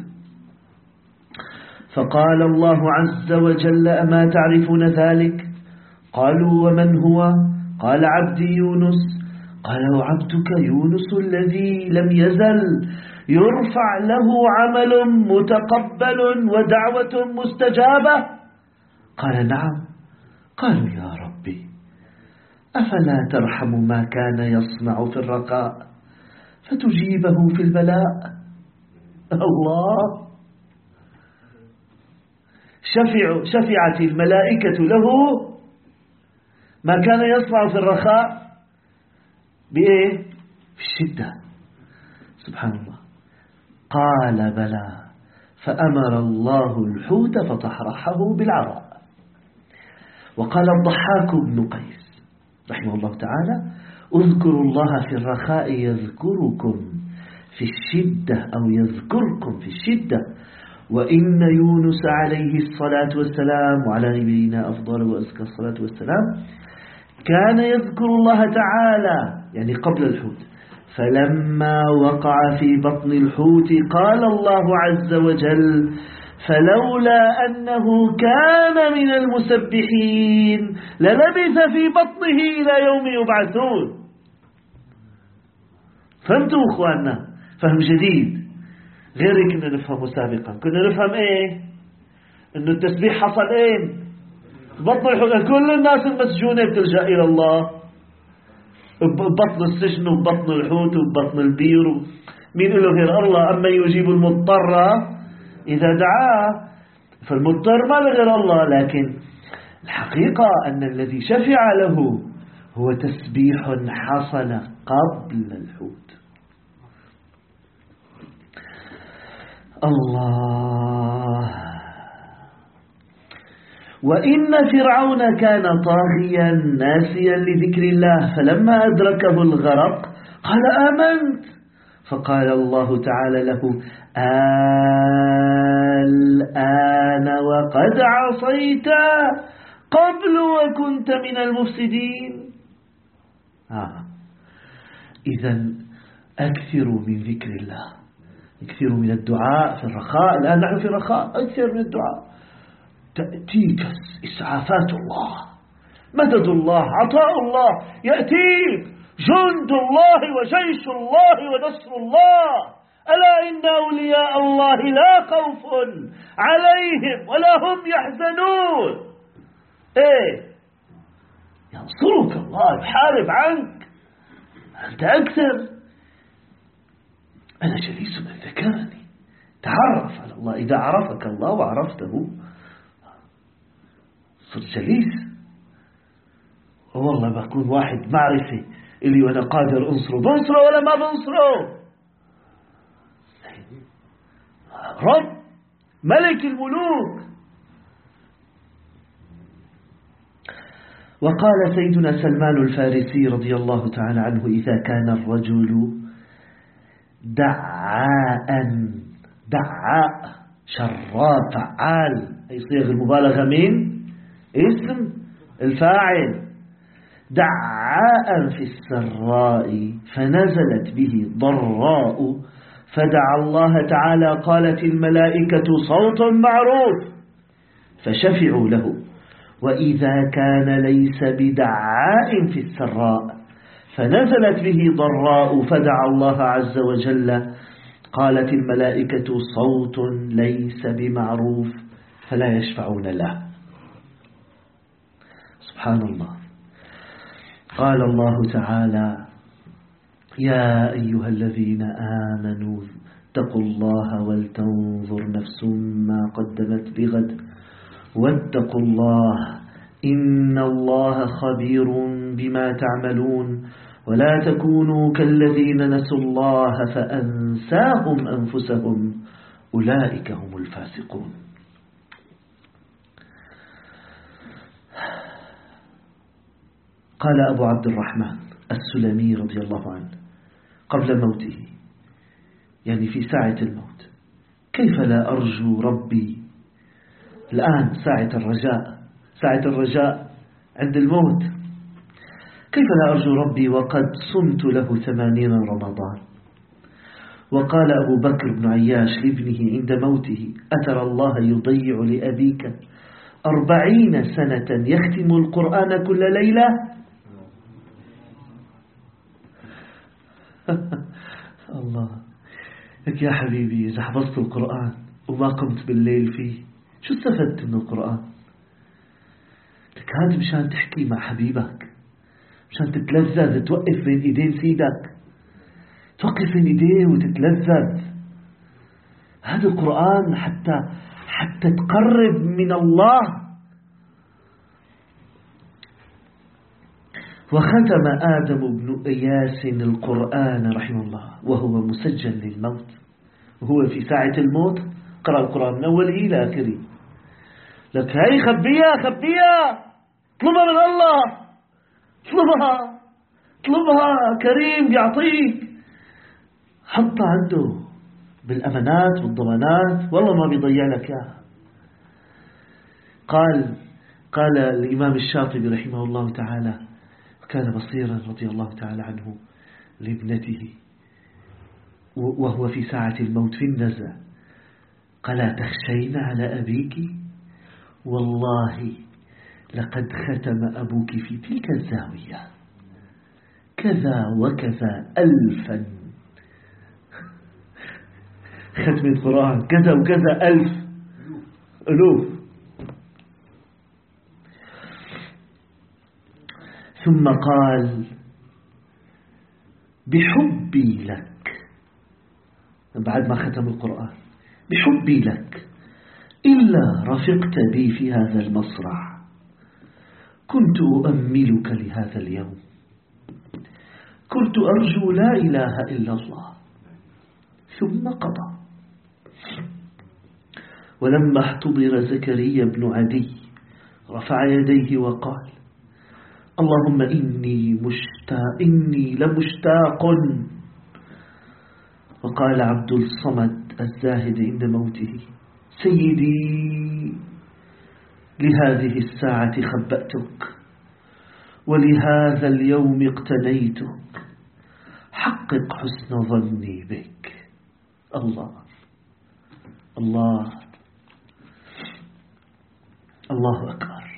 فقال الله عز وجل أما تعرفون ذلك؟ قالوا ومن هو؟ قال عبدي يونس. قال وعبدك يونس الذي لم يزل يرفع له عمل متقبل ودعوة مستجابة. قال نعم. قالوا يا ربي أفلا ترحم ما كان يصنع في الرخاء فتجيبه في البلاء؟ الله شفع شفعت الملائكة له ما كان يصنع في الرخاء بإيه؟ في الشدة. سبحان الله. قال بلى فأمر الله الحوت فطحرحه بالعراء. وقال الضحاك بن قيس رحمه الله تعالى اذكروا الله في الرخاء يذكركم في الشدة أو يذكركم في الشدة. وإن يونس عليه الصلاة والسلام وعلى نبينا أفضل وأزكى الصلاة والسلام كان يذكر الله تعالى يعني قبل الحوت، فلما وقع في بطن الحوت قال الله عز وجل فلولا أنه كان من المسبحين للبث في بطنه إلى يوم يبعثون. فهمتوا أخواننا؟ فهم جديد غير كنا نفهمه سابقا. كنا نفهم إيه؟ إنه التسبيح حصل إيه؟ بطن الحوت. كل الناس المسجونة بتلجأ إلى الله ببطن السجن وببطن الحوت وببطن البير. مين له غير الله؟ أما يجيب المضطر إذا دعاه، فالمضطر ما غير الله. لكن الحقيقة أن الذي شفع له هو تسبيح حصل قبل الحوت. الله. وإن فرعون كان طاغيا ناسيا لذكر الله فلما أدركه الغرق قال آمنت. فقال الله تعالى له الآن وقد عصيت قبل وكنت من المفسدين. آه. إذن أكثروا من ذكر الله، أكثروا من الدعاء في الرخاء. الآن نحن في الرخاء، أكثر من الدعاء. تأتيك إسعافات الله، مدد الله، عطاء الله، يأتيك جند الله وجيش الله ونصر الله. ألا إن أولياء الله لا خوف عليهم ولا هم يحزنون. إيه ينصرك الله، يحارب عنك، أنت أكثر. أنا جليس من ذكرني. تعرف على الله. إذا عرفك الله وعرفته صرت جليس. والله بكون واحد معرفة اللي وأنا قادر أنصره بنصره ولا ما بنصره. رب ملك الملوك. وقال سيدنا سلمان الفارسي رضي الله تعالى عنه إذا كان الرجل دعاء دعاء شراء فعال، أي صيغ المبالغة من اسم الفاعل. دعاء في السراء فنزلت به ضراء فدعا الله تعالى قالت الملائكة صوت معروف فشفعوا له. وإذا كان ليس بدعاء في السراء فنزلت به ضراء فدعا الله عز وجل قالت الملائكة صوت ليس بمعروف فلا يشفعون له. سبحان الله. قال الله تعالى يا أيها الذين آمنوا اتقوا الله ولتنظر نفس ما قدمت بغد واتقوا الله إن الله خبير بما تعملون ولا تكونوا كالذين نسوا الله فأنساهم أنفسهم أولئك هم الفاسقون. قال أبو عبد الرحمن السلمي رضي الله عنه قبل موته يعني في ساعة الموت. كيف لا أرجو ربي الآن ساعة الرجاء، ساعة الرجاء عند الموت. كيف لا أرجو ربي وقد صمت له ثمانين رمضان. وقال أبو بكر بن عياش لابنه عند موته: أترى الله يضيع لأبيك أربعين سنة يختم القرآن كل ليلة؟ الله لك يا حبيبي، إذا حفظت القرآن وما قمت بالليل فيه شو استفدت من القرآن؟ لك هذا مشان تحكي مع حبيبك، مشان تتلذذ، توقف بين إيدين سيدك، توقف بين إيديه وتتلذذ. هذا القرآن حتى حتى تقرب من الله. وختم آدم بن إياس القرآن رحمه الله وهو مسجل للموت، وهو في ساعة الموت قرأ القرآن من أوله إلى آخره. لك هاي خبيها خبيها، اطلبها من الله، اطلبها اطلبها، كريم يعطيك. حطها عنده بالأمانات والضمانات، والله ما بيضيع لك إياها. قال قال الإمام الشاطبي رحمه الله تعالى، كان بصيرا رضي الله تعالى عنه لابنته وهو في ساعة الموت في النزع، قال: تخشين على أبيك؟ والله لقد ختم أبوك في تلك الزاوية كذا وكذا ألفا، ختم القرآن كذا وكذا ألف ألوف. ثم قال: بحبي لك، بعد ما ختم القرآن، بحبي لك إلا رفقت بي في هذا المصرع كنت أؤملك لهذا اليوم، كنت أرجو لا إله إلا الله. ثم قضى. ولما احتضر زكريا بن عدي رفع يديه وقال: اللهم إني مشتاق إني لمشتاق. وقال عبد الصمد الزاهد عند موته: سيدي، لهذه الساعة خبأتك ولهذا اليوم اقتنيتك، حقق حسن ظني بك. الله الله الله أكبر.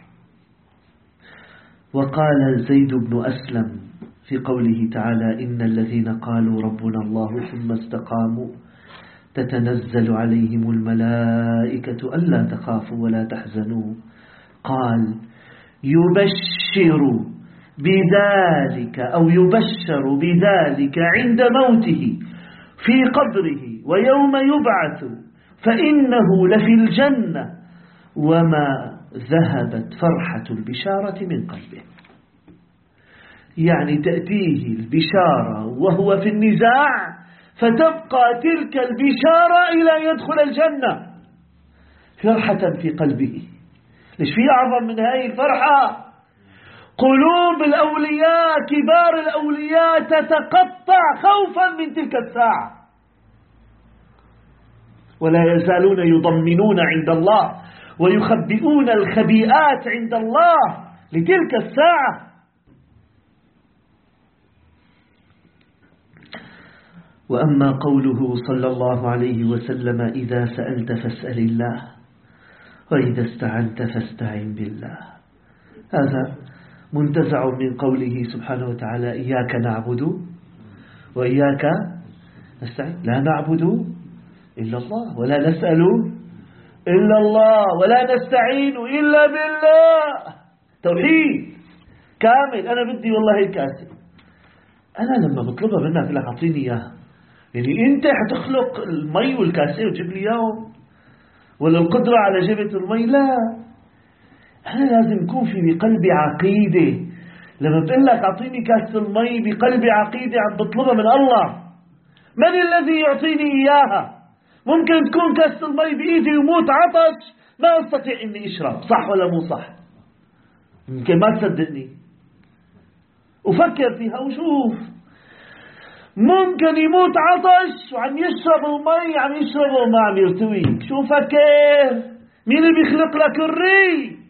وقال زيد بن أسلم في قوله تعالى: إن الذين قالوا ربنا الله ثم استقاموا تتنزل عليهم الملائكة ألا تخافوا ولا تحزنوا، قال: يبشر بذلك أو يبشر بذلك عند موته في قبره ويوم يبعث فإنه لفي الجنة وما ذهبت فرحة البشارة من قلبه. يعني تأتيه البشارة وهو في النزاع فتبقى تلك البشارة إلى يدخل الجنة فرحة في قلبه. ليش في أعظم من هذه الفرحة؟ قلوب الأولياء كبار الأولياء تتقطع خوفا من تلك الساعة، ولا يزالون يضمنون عند الله ويخبئون الخبيئات عند الله لتلك الساعة. وأما قوله صلى الله عليه وسلم: إذا سألت فاسأل الله وإذا استعنت فاستعن بالله، هذا منتزع من قوله سبحانه وتعالى: إياك نعبد وإياك نستعين. لا نعبد إلا الله ولا نسأل إلا الله ولا نستعين إلا بالله. توحيد كامل. أنا بدي والله الكاسة، أنا لما بطلبها منك لك أعطيني إياها، يعني أنت حتخلق المي والكاسة وتجيب لي إياهم، ولا القدرة على جبة المي؟ لا، أنا لازم يكون في بقلبي عقيدة. لما بقول لك أعطيني كاس المي بقلبي عقيدة عم بطلبها من الله. من الذي يعطيني إياها؟ ممكن تكون كاس المي بإيدي وموت عطش ما أستطيع إني أشرب، صح ولا مو صح؟ ممكن ما تصدقني، وفكر فيها وشوف. ممكن يموت عطش وعم يشرب المي، عم يشرب وما عم يرتويك. شو فكر؟ مين اللي بيخلق لك الري؟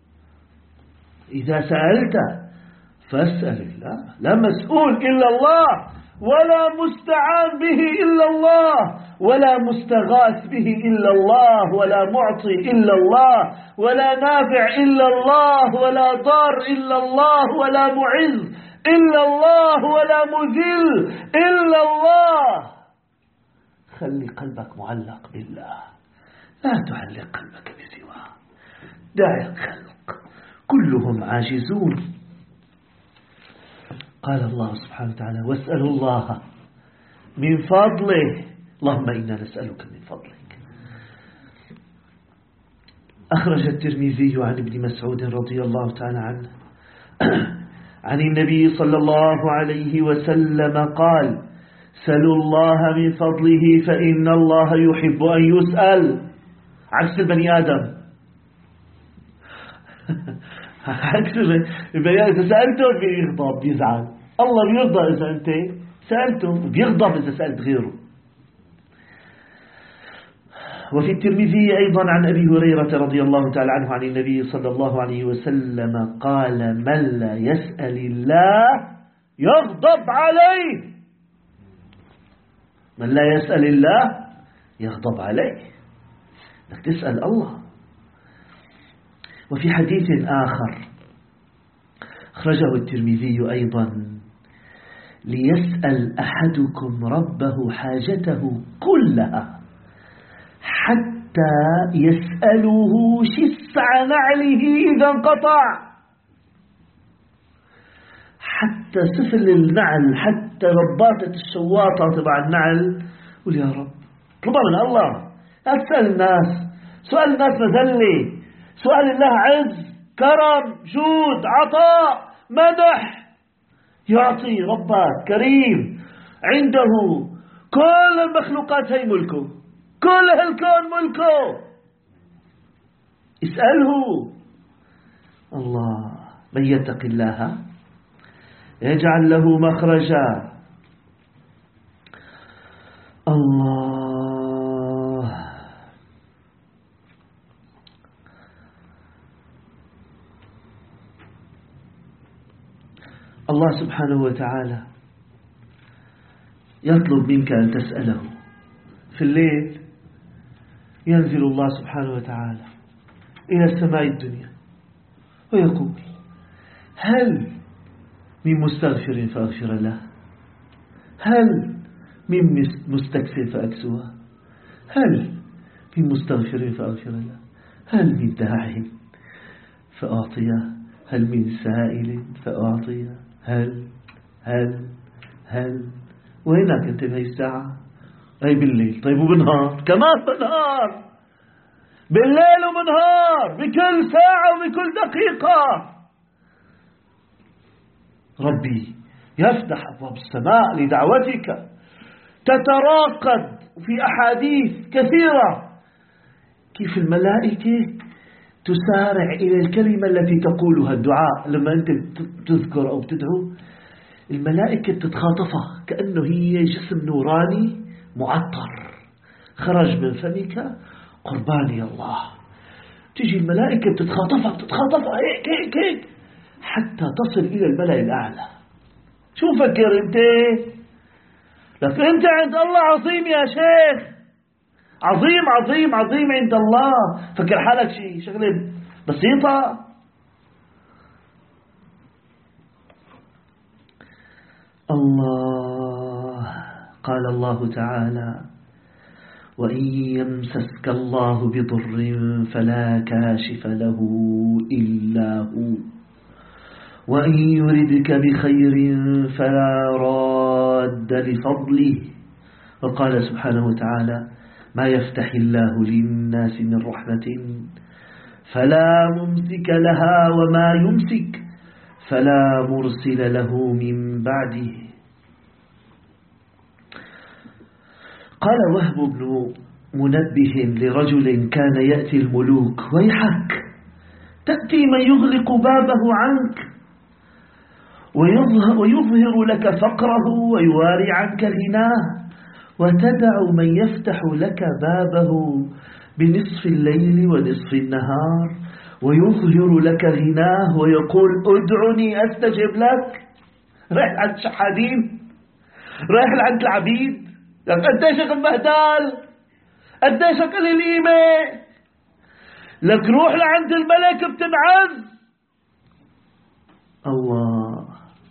إذا سألت فاسأل الله، لا مسؤول إلا الله، ولا مستعان به إلا الله، ولا مستغاث به إلا الله، ولا معطي إلا الله، ولا نافع إلا الله، ولا ضار إلا الله، ولا معز إلا الله، ولا مذل إلا الله. خلي قلبك معلق بالله، لا تعلق قلبك بسواه. دع الخلق كلهم عاجزون. قال الله سبحانه وتعالى: واسألوا الله من فضله. اللهم إنا نسألك من فضلك. أخرج الترمذي عن ابن مسعود رضي الله تعالى عنه عن النبي صلى الله عليه وسلم قال: سلوا الله من فضله فإن الله يحب أن يسأل. عكس البني آدم. عكس البني آدم، إذا سألته بيغضب بيزعل. الله بيرضى إذا أنت سألته، بيغضب إذا سألت غيره. وفي الترمذي أيضا عن أبي هريرة رضي الله تعالى عنه عن النبي صلى الله عليه وسلم قال: من لا يسأل الله يغضب عليه. من لا يسأل الله يغضب عليه. بدك تسأل الله. وفي حديث آخر أخرجه الترمذي أيضا: ليسأل أحدكم ربه حاجته كلها حتى يسأله شسع نعله إذا انقطع. حتى سفل النعل، حتى رباطة الشواطة تبع النعل، قل يا رب. اطلبها من الله، لا تسأل الناس. سؤال الناس مذلة، سؤال الله عز، كرم، جود، عطاء، مدح. يعطي ربك كريم، عنده كل المخلوقات هي ملكه، كل هالكون ملكه. اسأله. الله: من يتق الله يجعل له مخرجا. الله. الله سبحانه وتعالى يطلب منك أن تسأله. في الليل ينزل الله سبحانه وتعالى إلى السماء الدنيا ويقول: هل من مستغفر فأغفر له؟ هل من مستكثر فأكسوه؟ هل من مستغفر فأغفر له؟ هل من داع فأعطيه؟ هل من سائل فأعطيه؟ هل هل هل وينك أنت بهي الساعة؟ أي بالليل. طيب وبنهار كمان؟ بنهار، بالليل وبنهار، بكل ساعة وبكل دقيقة. ربي يفتح أبواب السماء لدعوتك، تتراقد في أحاديث كثيرة كيف الملائكة تسارع إلى الكلمة التي تقولها الدعاء. لما أنت تذكر أو تدعو، الملائكة تتخاطفها كأنه هي جسم نوراني معطر خرج من فمك قرباني الله. تجي الملائكة تتخاطفها تتخاطفها هيك هيك هيك حتى تصل إلى الملأ الأعلى. شو فكر أنت؟ لكن أنت عند الله عظيم يا شيخ، عظيم عظيم عظيم عند الله. فكر حالك شيء شغلة بسيطة. الله قال الله تعالى: وإن يمسسك الله بضر فلا كاشف له إلا هو وإن يردك بخير فلا راد لفضله. وقال سبحانه وتعالى: ما يفتح الله للناس من رحمة فلا ممسك لها وما يمسك فلا مرسل له من بعده. قال وهب بن منبه لرجل كان يأتي الملوك: ويحك، تأتي من يغلق بابه عنك ويظهر, ويظهر لك فقره ويواري عنك غناه، وتدع من يفتح لك بابه بنصف الليل ونصف النهار ويظهر لك غناه ويقول ادعني أستجب لك. رايح عند شحادين، رايح عند العبيد، قديش المهدال، قديش القيمة، لك روح لعند الملك بتنعز. الله.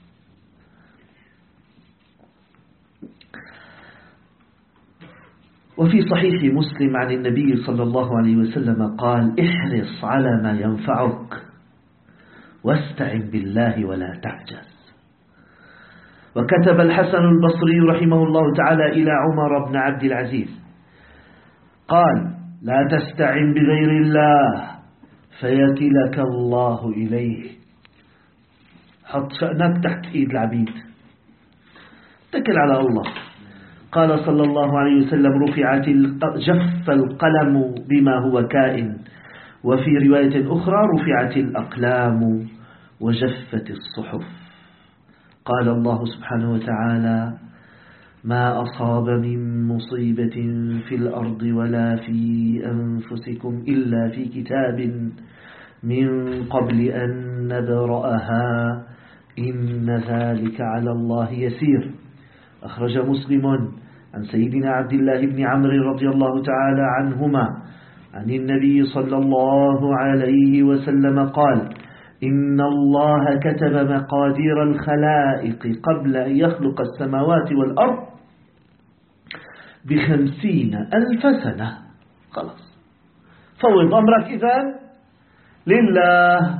وفي صحيح مسلم عن النبي صلى الله عليه وسلم قال احرص على ما ينفعك واستعن بالله ولا تعجز. وكتب الحسن البصري رحمه الله تعالى إلى عمر بن عبد العزيز قال لا تستعن بغير الله فيكلك الله إليه. حط شأنك تحت إيد العبيد، اتكل على الله. قال صلى الله عليه وسلم رفعت جف القلم بما هو كائن، وفي رواية أخرى رفعت الأقلام وجفت الصحف. قال الله سبحانه وتعالى ما أصاب من مصيبة في الأرض ولا في أنفسكم إلا في كتاب من قبل أن نبرأها إن ذلك على الله يسير. أخرج مسلم عن سيدنا عبد الله بن عمرو رضي الله تعالى عنهما عن النبي صلى الله عليه وسلم قال إن الله كتب مقادير الخلائق قبل أن يخلق السماوات والأرض بخمسين ألف سنة. خلاص فوض أمرك إذن لله.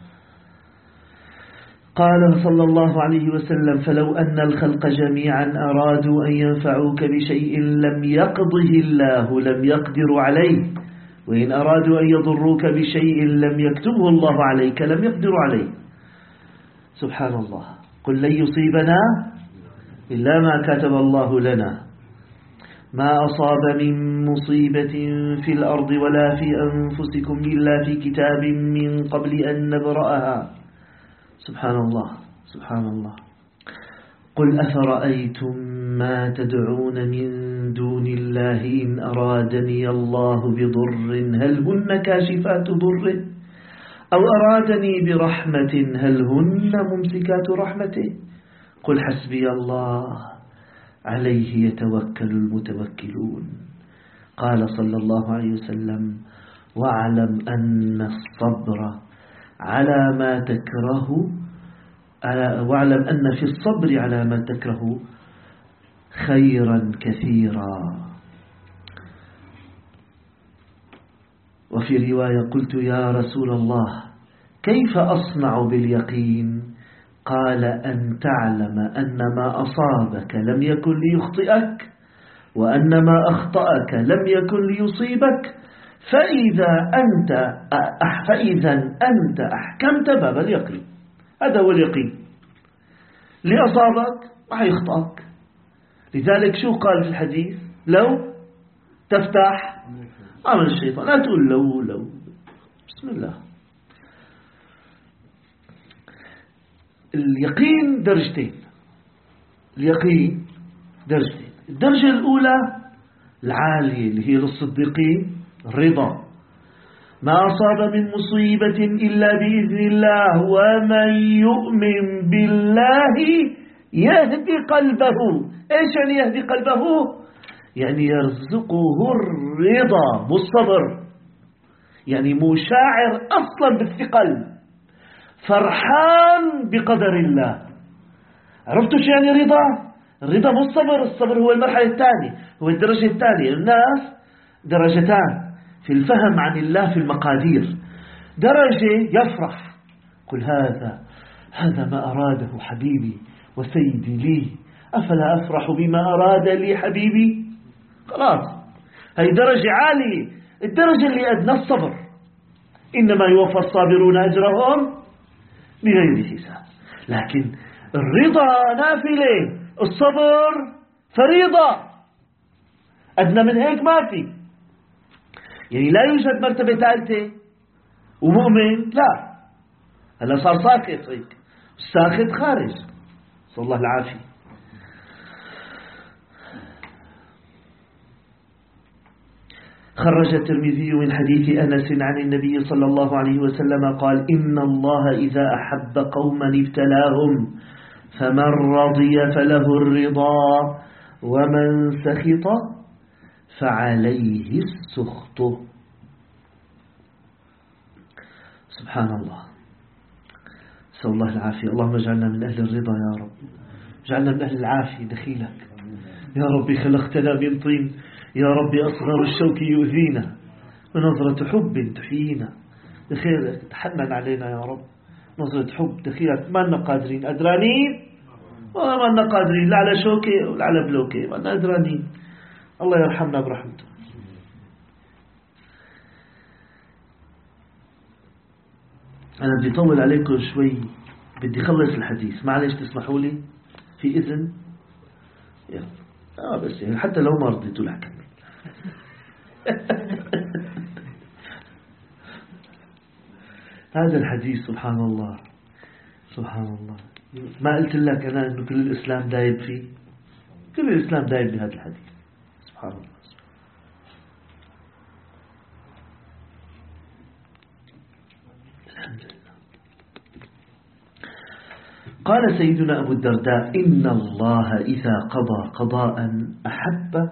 قال صلى الله عليه وسلم فلو أن الخلق جميعا أرادوا أن ينفعوك بشيء لم يقضه الله لم يقدروا عليه، وإن أرادوا أن يضروك بشيء لم يكتبه الله عليك لم يقدروا عليه. سبحان الله. قل لن يصيبنا إلا ما كتب الله لنا. ما أصاب من مصيبة في الأرض ولا في أنفسكم إلا في كتاب من قبل أن نبرأها. سبحان الله سبحان الله. قل أفرأيتم ما تدعون من دون الله إن أرادني الله بضر هل هن كاشفات ضره أو أرادني برحمة هل هن ممسكات رحمته قل حسبي الله عليه يتوكل المتوكلون. قال صلى الله عليه وسلم واعلم أن الصبر على ما تكره واعلم أن في الصبر على ما تكره خيرا كثيرا. وفي رواية قلت يا رسول الله كيف أصنع باليقين؟ قال أن تعلم أن ما أصابك لم يكن ليخطئك وأن ما أخطأك لم يكن ليصيبك فإذا أنت فإذا أنت أحكمت باب اليقين. هذا هو اليقين. اللي أصابك ما يخطئك. لذلك شو قال في الحديث؟ لو تفتح عمل الشيطان. لا تقول لو لو بسم الله. اليقين درجتين. اليقين درجتين. الدرجة الأولى العالية اللي هي للصديقين الرضا. ما أصاب من مصيبة إلا بإذن الله ومن يؤمن بالله يهدي قلبه. إيش يعني يهدي قلبه؟ يعني يرزقه الرضا والصبر، يعني مشاعر أصلا بالثقل، فرحان بقدر الله. عرفتوا شو يعني رضا؟ الرضا والصبر. الصبر هو المرحلة الثانية، هو الدرجة الثانية. الناس درجتان في الفهم عن الله في المقادير. درجة يفرح قل هذا هذا ما أراده حبيبي وسيدي لي أفلا أفرح بما أراد لي حبيبي. خلاص هي درجة عالية. الدرجة اللي أدنى الصبر. إنما يوفى الصابرون أجرهم بغير حساب. لكن الرضا نافلة، الصبر فريضة. أدنى من هيك ما في. يعني لا يوجد مرتبة ثالثة ومؤمن لا. هلا صار ساكت هيك الساخط خارج، صلى الله العافية. خرج الترمذي من حديث أنس عن النبي صلى الله عليه وسلم قال: إن الله إذا أحب قوما ابتلاهم فمن رضي فله الرضا ومن سخط فعليه السخط. سبحان الله، نسأل الله العافية. اللهم اجعلنا من أهل الرضا يا رب، اجعلنا من أهل العافية دخيلك يا ربي. خلقتنا من طين يا ربي، أصغر الشوك يؤذينا ونظرة حب تحيينا. دخيلك تحنن علينا يا رب، نظرة حب دخيلك. ما لنا قادرين أدرانين، وما لنا قادرين لا على شوكي ولا على بلوكي، ما لنا أدرانين. الله يرحمنا برحمته. أنا بدي أطول عليكم شوي، بدي أخلص الحديث، معلش تسمحوا لي في إذن؟ يلا آه بس يعني حتى لو ما رضيتوا لها كمل. هذا الحديث سبحان الله سبحان الله. ما قلت لك أنا إنه كل الإسلام دايب فيه؟ كل الإسلام دايب بهذا الحديث. سبحان الله. الحمد لله. قال سيدنا أبو الدرداء: إن الله إذا قضى قضاء أحب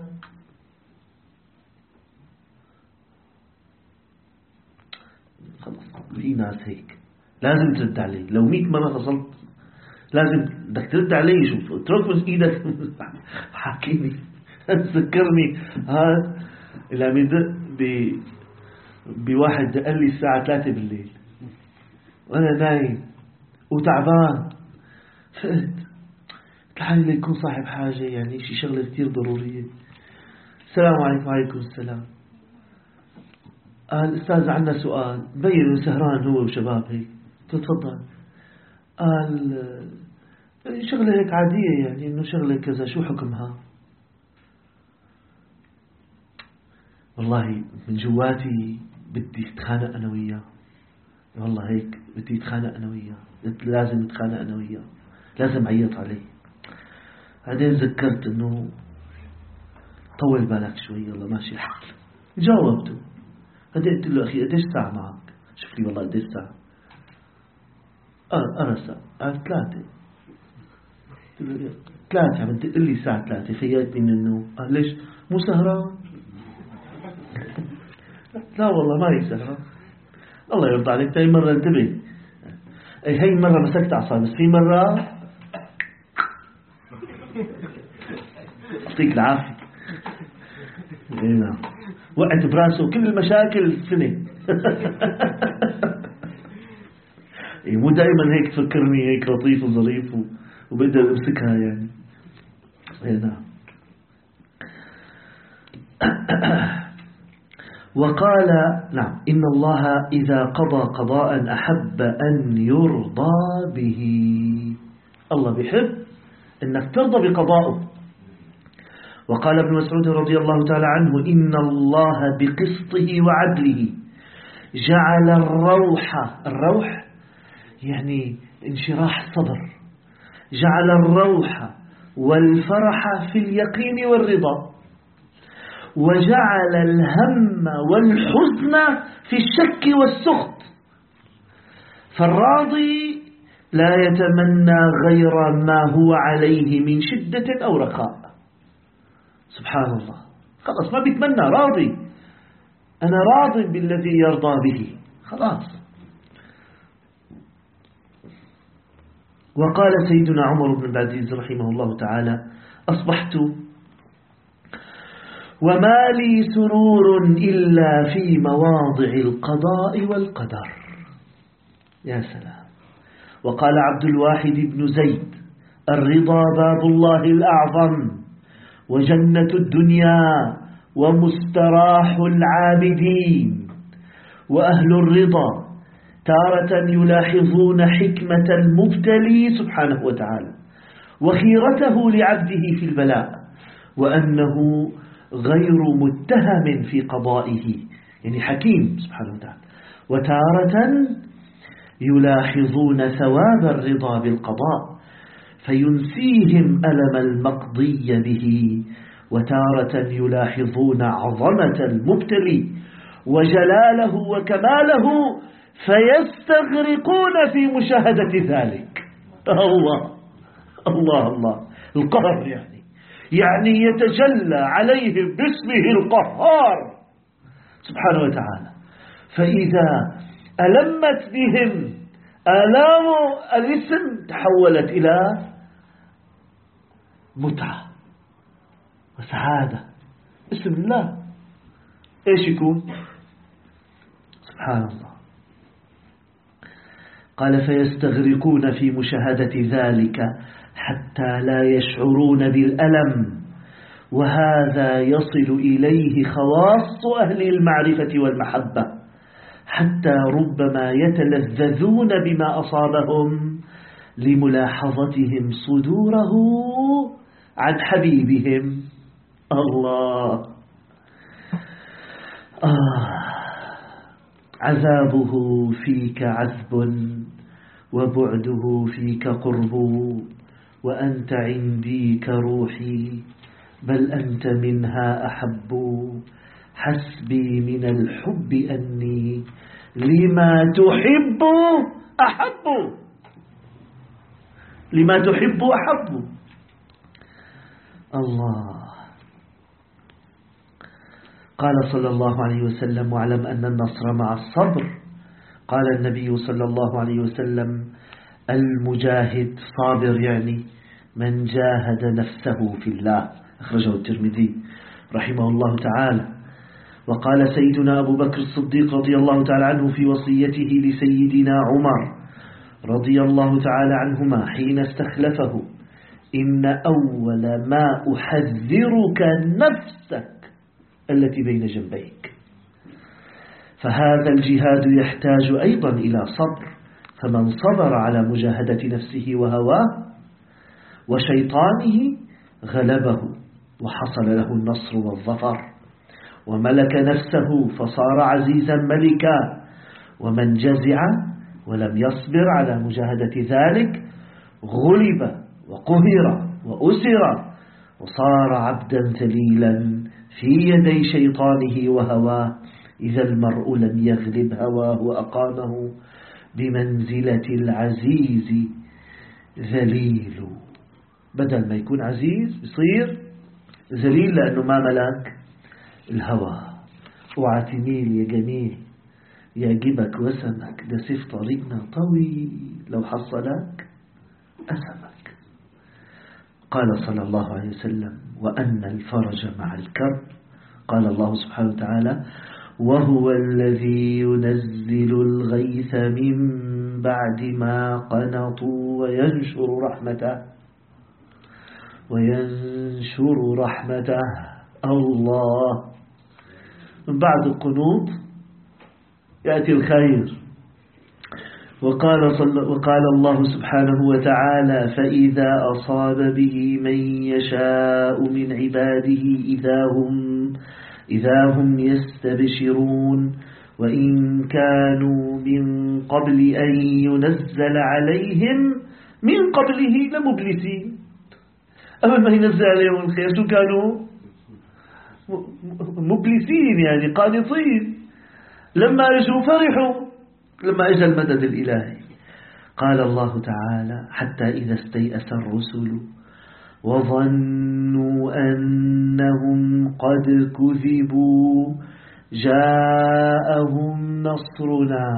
خلص. في ناس هيك لازم ترد عليه، لو مئة مرة اتصلت لازم بدك ترد عليه. شوف اترك من ايدك حاكيني تذكرني. ها اللي بدق ب بواحد قال لي الساعة ثلاثة بالليل وانا نايم وتعبان، فقلت لحالي ليكون صاحب حاجة، يعني شي شغلة كتير ضرورية. السلام عليكم. وعليكم السلام. قال: أستاذ عنا سؤال. بين سهران هو وشباب هيك. تفضل. قال: شغلة هيك عادية، يعني إنه شغلة كذا، شو حكمها؟ والله من جواتي بدي اتخانق أنا وياه، والله هيك بدي اتخانق أنا وياه، لازم اتخانق أنا وياه، لازم عيط عليه. بعدين ذكرت إنه طول بالك شوي، يلا ماشي الحال. جاوبته. بعدين قلت له: أخي قديش ساعة معك؟ شوف لي والله قديش ساعة. آه أنا ساعة. قال: ثلاثة. قلت له: ثلاثة عم تقول لي الساعة ثلاثة، فيقتني من النوم. قال: ليش مو سهران؟ لا والله ما هي سهران. الله يرضى عليك، هاي مرة انتبه، أي هاي مرة مسكت أعصابي، بس في مرة أعطيك العافية. وقعت براسه كل المشاكل سنة. مو دائما هيك تفكرني هيك لطيف وظريف وبقدر امسكها يعني. نعم. وقال: نعم إن الله إذا قضى قضاء أحب أن يرضى به. الله بيحب أنك ترضى بقضائه. وقال ابن مسعود رضي الله تعالى عنه: إن الله بقسطه وعدله جعل الروح، الروح يعني انشراح الصدر، جعل الروح والفرح في اليقين والرضا، وجعل الهم والحزن في الشك والسخط. فالراضي لا يتمنى غير ما هو عليه من شدة أو رخاء. سبحان الله. خلاص ما بيتمنى، راضي، أنا راض بالذي يرضى به، خلاص. وقال سيدنا عمر بن العزيز رحمه الله تعالى: أصبحت وما لي سرور إلا في مواضع القضاء والقدر. يا سلام. وقال عبد الواحد بن زيد: الرضا باب الله الأعظم وجنة الدنيا ومستراح العابدين. وأهل الرضا تارة يلاحظون حكمة المبتلي سبحانه وتعالى وخيرته لعبده في البلاء، وأنه غير متهم في قضائه، يعني حكيم سبحانه وتعالى. وتارة يلاحظون ثواب الرضا بالقضاء فينسيهم ألم المقضي به، وتارة يلاحظون عظمة المبتلي وجلاله وكماله فيستغرقون في مشاهدة ذلك. الله الله الله القهر يعني يعني يتجلى عليهم باسمه القهار سبحانه وتعالى. فإذا ألمت بهم آلام الاسم تحولت إلى متعة وسعادة. اسم الله إيش يكون؟ سبحان الله. قال فيستغرقون في مشاهدة ذلك حتى لا يشعرون بالألم، وهذا يصل إليه خواص أهل المعرفة والمحبة، حتى ربما يتلذذون بما أصابهم لملاحظتهم صدوره عن حبيبهم. الله آه عذابه فيك عذب وبعده فيك قرب، وأنت عندي كروحي بل أنت منها أحب، حسبي من الحب أني لما تحب أحب، لما تحب أحب. الله. قال صلى الله عليه وسلم واعلم أن النصر مع الصبر. قال النبي صلى الله عليه وسلم المجاهد صابر يعني من جاهد نفسه في الله، أخرجه الترمذي رحمه الله تعالى. وقال سيدنا أبو بكر الصديق رضي الله تعالى عنه في وصيته لسيدنا عمر رضي الله تعالى عنهما حين استخلفه إن أول ما أحذرك نفسك التي بين جنبيك. فهذا الجهاد يحتاج أيضا إلى صبر، فمن صبر على مجاهدة نفسه وهواه وشيطانه غلبه وحصل له النصر والظفر، وملك نفسه فصار عزيزا ملكا. ومن جزع ولم يصبر على مجاهدة ذلك غلب وقهر وأسر وصار عبدا ذليلا في يدي شيطانه وهواه. إذا المرء لم يغلب هواه وأقامه بمنزلة العزيز ذليل، بدل ما يكون عزيز يصير ذليل لأنه ما ملك الهوى. اوعى تميل يا جميل يعجبك وسمك، ده سيف طريقنا طويل لو حصلك أسمك. قال صلى الله عليه وسلم وأن الفرج مع الكرب. قال الله سبحانه وتعالى وهو الذي ينزل الغيث من بعد ما قنطوا وينشر رحمته وينشر رحمته. الله. من بعد القنوط يأتي الخير. وقال, صل وقال الله سبحانه وتعالى فإذا أصاب به من يشاء من عباده إذا هم, إذا هم يستبشرون وإن كانوا من قبل أن ينزل عليهم من قبله لمبلسين. أما ما ينزل عليهم الخير شو كانوا مبلسين يعني قانطين، لما اجوا فرحوا لما اجى المدد الإلهي. قال الله تعالى حتى إذا استيأس الرسل وظنوا أنهم قد كذبوا جاءهم نصرنا.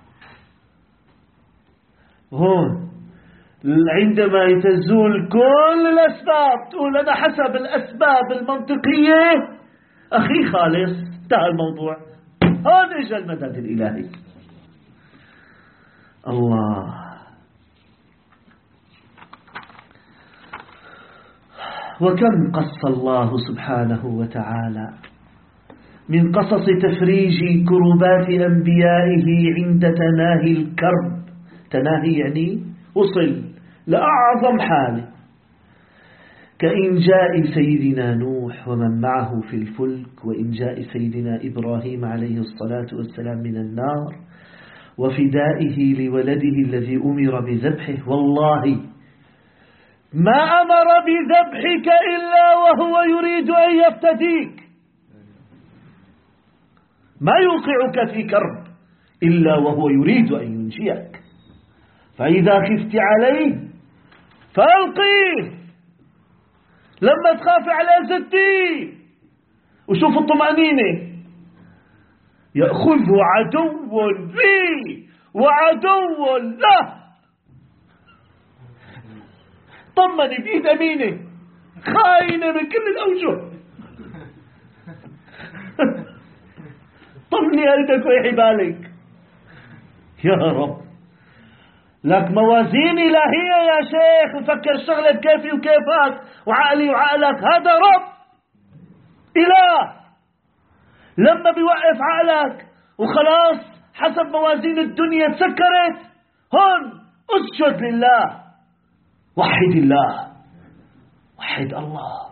هون عندما تزول كل الأسباب تقول أنا حسب الأسباب المنطقية أخي خالص انتهى الموضوع، هون اجى المدد الإلهي. الله. وكم قص الله سبحانه وتعالى من قصص تفريج كربات أنبيائه عند تناهي الكرب. تناهي يعني وصل لأعظم حاله، كإنجاء سيدنا نوح ومن معه في الفلك، وإنجاء سيدنا إبراهيم عليه الصلاة والسلام من النار، وفدائه لولده الذي أمر بذبحه. والله ما أمر بذبحك إلا وهو يريد أن يفتديك، ما يوقعك في كرب إلا وهو يريد أن ينجيك. فإذا خفت عليه فألقيه، لما تخاف على زدي. وشوف الطمأنينة، يأخذه عدو لي وعدو له. طمني بإيد أمينة خاينة من كل الأوجه. طمني قلبك ويحي بالك يا رب. لك موازين إلهية يا شيخ، وفكر الشغلة بكيفي وكيفك وعقلي وعقلك. هذا رب إله لما بيوقف عقلك وخلاص حسب موازين الدنيا تسكرت، هون اسجد لله، وحد الله، وحد الله.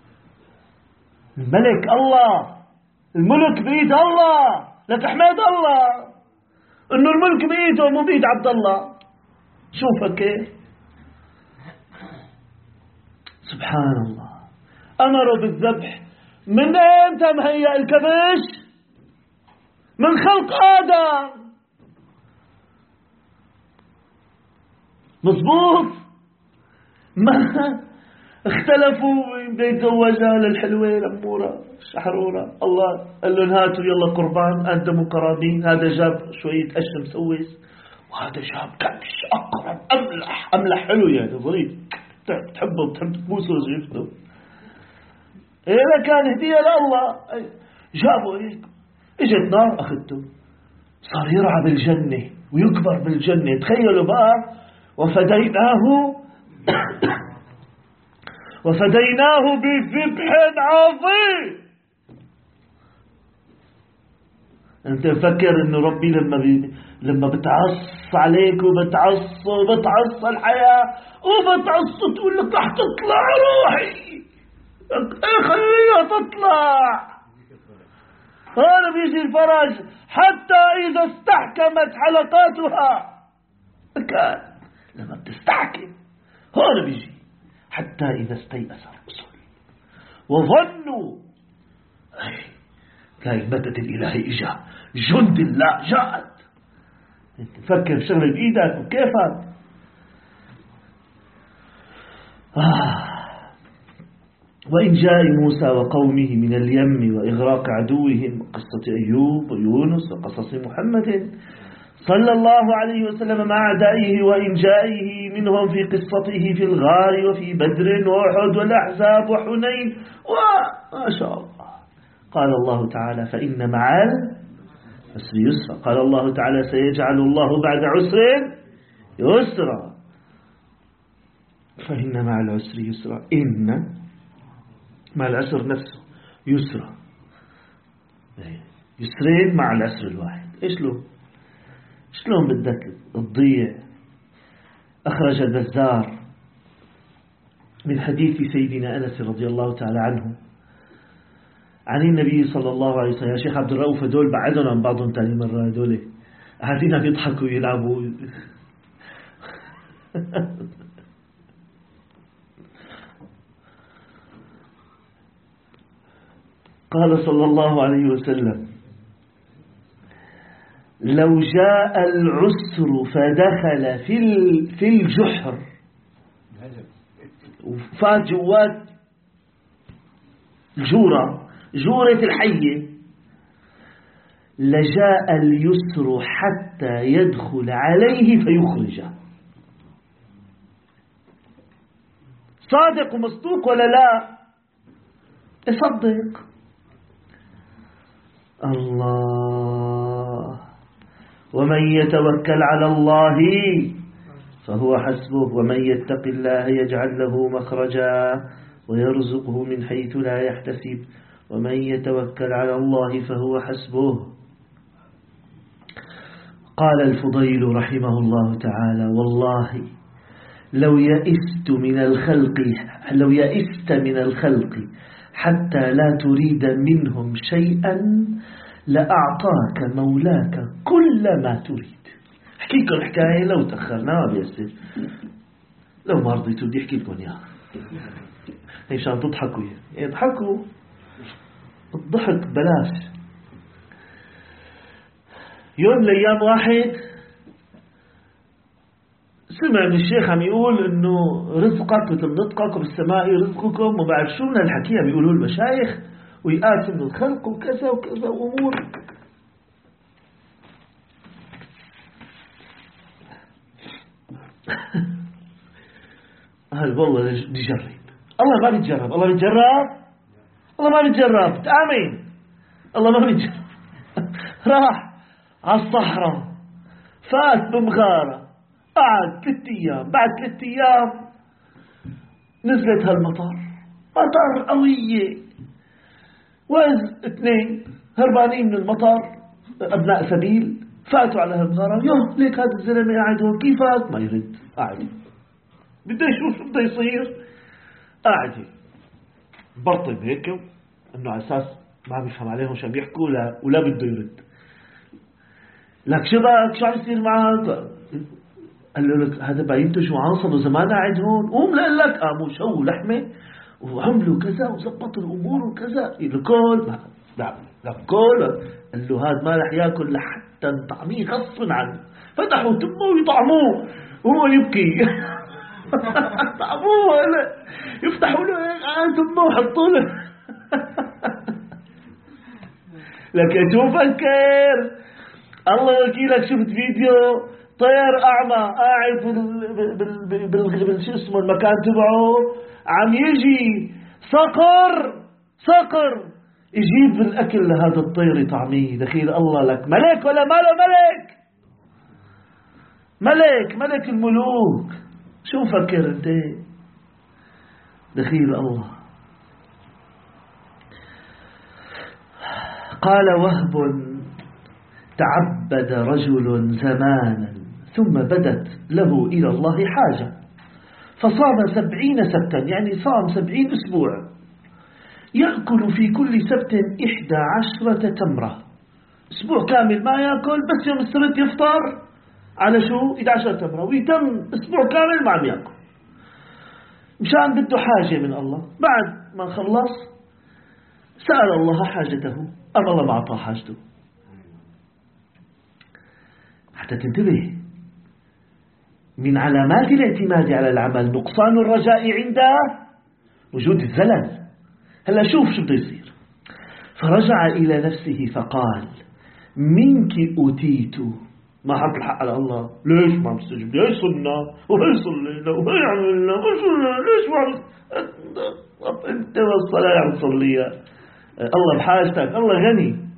الملك الله، الملك بإيد الله، لتحمد الله إنه الملك بإيده مو بإيد عبد الله. شوفك كيف سبحان الله. أمروا بالذبح، من أين مهيأ الكبش؟ من خلق آدم. مظبوط. ما اختلفوا بيتزوجها للحلوة الأمورة الشحرورة. الله قال لهم هاتوا يلا قربان، قدموا قرابين. هذا جاب شوية قش مسوس، وهذا جاب كبش أقرب أملح أملح حلو يعني ظريف، تحبه بتحب تبوسه وزيفته. إذا كان هدية لله جابوا هيك، اجت نار أخذته، صار يرعى بالجنة ويكبر بالجنة. تخيلوا بقى، وفديناه وفديناه بذبح عظيم. انت فكر انه ربي لما بي لما بتعص عليك وبتعص وبتعص الحياة وبتعص تقول لك رح تطلع روحي، ايه خليها تطلع. هذا بيجي الفرج حتى إذا استحكمت حلقاتها. كان لما بتستحكم هذا بيجي حتى إذا استيأس الرسل وظنوا. تلاقي المدد الإلهي إجا، جند الله جاءت. تفكر شغل بإيدك وكيفك. آه. وإن جاء موسى وقومه من اليم وإغراق عدوهم، قصة أيوب ويونس وقصص محمد صلى الله عليه وسلم مع أعدائه، وإن جائه منهم في قصته في الغار وفي بدر وأحد والأحزاب وحنين وما شاء الله. قال الله تعالى فإن مع العسر يسرا. قال الله تعالى سيجعل الله بعد عسر يسرا. فإن مع العسر يسرا، إن مع العسر نفسه يسرا، يسرين مع العسر الواحد. إيش له شلون بدك تضيع؟ أخرج البزار من حديث سيدنا أنس رضي الله تعالى عنه عن النبي صلى الله عليه وسلم. يا شيخ عبد الرؤوف هدول بعدهم عن بعضهم تاني مرة، هدول قاعدين عم يضحكوا ويلعبوا. قال صلى الله عليه وسلم لو جاء العسر فدخل في في الجحر وفات جوات الجورة، جورة الحية، لجاء اليسر حتى يدخل عليه فيخرجه. صادق ومصدوق ولا لا؟ اصدق. الله ومن يتوكل على الله فهو حسبه ومن يتق الله يجعل له مخرجا ويرزقه من حيث لا يحتسب ومن يتوكل على الله فهو حسبه. قال الفضيل رحمه الله تعالى والله لو يئست من الخلق لو يئست من الخلق حتى لا تريد منهم شيئا لأعطاك مولاك كل ما تريد. احكي لكم حكاية لو تأخرنا ما بيصير، لو ما رضيتوا بدي احكي لكم اياها عشان تضحكوا. يضحكوا الضحك بلاش. يوم من الايام واحد سمع من الشيخ عم يقول انه رزقك مثل نطقك وبالسماء رزقكم وما بعرف شو من الحكي عم يقولوا المشايخ، ويقاسم من الخلق وكذا وكذا وامور. قال والله بدي اجرب. الله ما بيتجرب، الله بيتجرب، الله ما بيتجرب، تآمن الله ما بيتجرب. راح على الصحراء، فات بمغارة، قعد ثلاث أيام. بعد ثلاث أيام نزلت هالمطر، مطر قوية، وإذ اثنين هربانين من المطر أبناء سبيل فاتوا على هالمغارة. يوه ليك هذا الزلمة قاعد هون، كيفك؟ ما يرد، قاعد بده يشوف شو بده يصير، قاعد برطم هيك انه على اساس ما بيفهم عليهم شو بيحكوا لا ولا بده يرد. لك شو بك شو عم يصير معك؟ قال له لك هذا باينته شو عنصب وزمان قاعد هون، قوم لقول لك قاموا شو لحمه وعملوا كذا وزبطوا الامور وكذا. الكل لا لا كل قال له هذا ما رح ياكل لحتى نطعميه غصبا عنه. فتحوا تمه ويطعموه وهو يبكي. طعموه يفتحوا له عن تمه وحطوا له. لكن شو فكر الله وكيلك، شفت فيديو طير أعمى قاعد بال بال بال شو اسمه المكان تبعه، عم يجي صقر صقر يجيب الأكل لهذا الطير يطعميه. دخيل الله لك ملك ولا ما له ملك؟ ملك ملك الملوك. شو فكر انت؟ دخيل الله. قال وهب تعبد رجل زمانا ثم بدت له إلى الله حاجة فصام سبعين سبتا، يعني صام سبعين أسبوع، يأكل في كل سبت إحدى عشرة تمرة. أسبوع كامل ما يأكل، بس يوم السبت يفطر على شو؟ إحدى عشرة تمرة، ويتم أسبوع كامل ما عم يأكل مشان بده حاجة من الله. بعد ما خلص سأل الله حاجته، أما الله ما أعطاه حاجته. حتى تنتبه، من علامات الاعتماد على العمل نقصان الرجاء عند وجود الزلل. هلا شوف شو بده يصير. فرجع إلى نفسه فقال منك أوتيت. ما حط الحق على الله، ليش ما مستجب؟ ليش صلنا وهي صلينا وهي عملنا وصلنا، ليش ما انت والصلاة عم تصليها؟ الله بحاجتك، الله غني.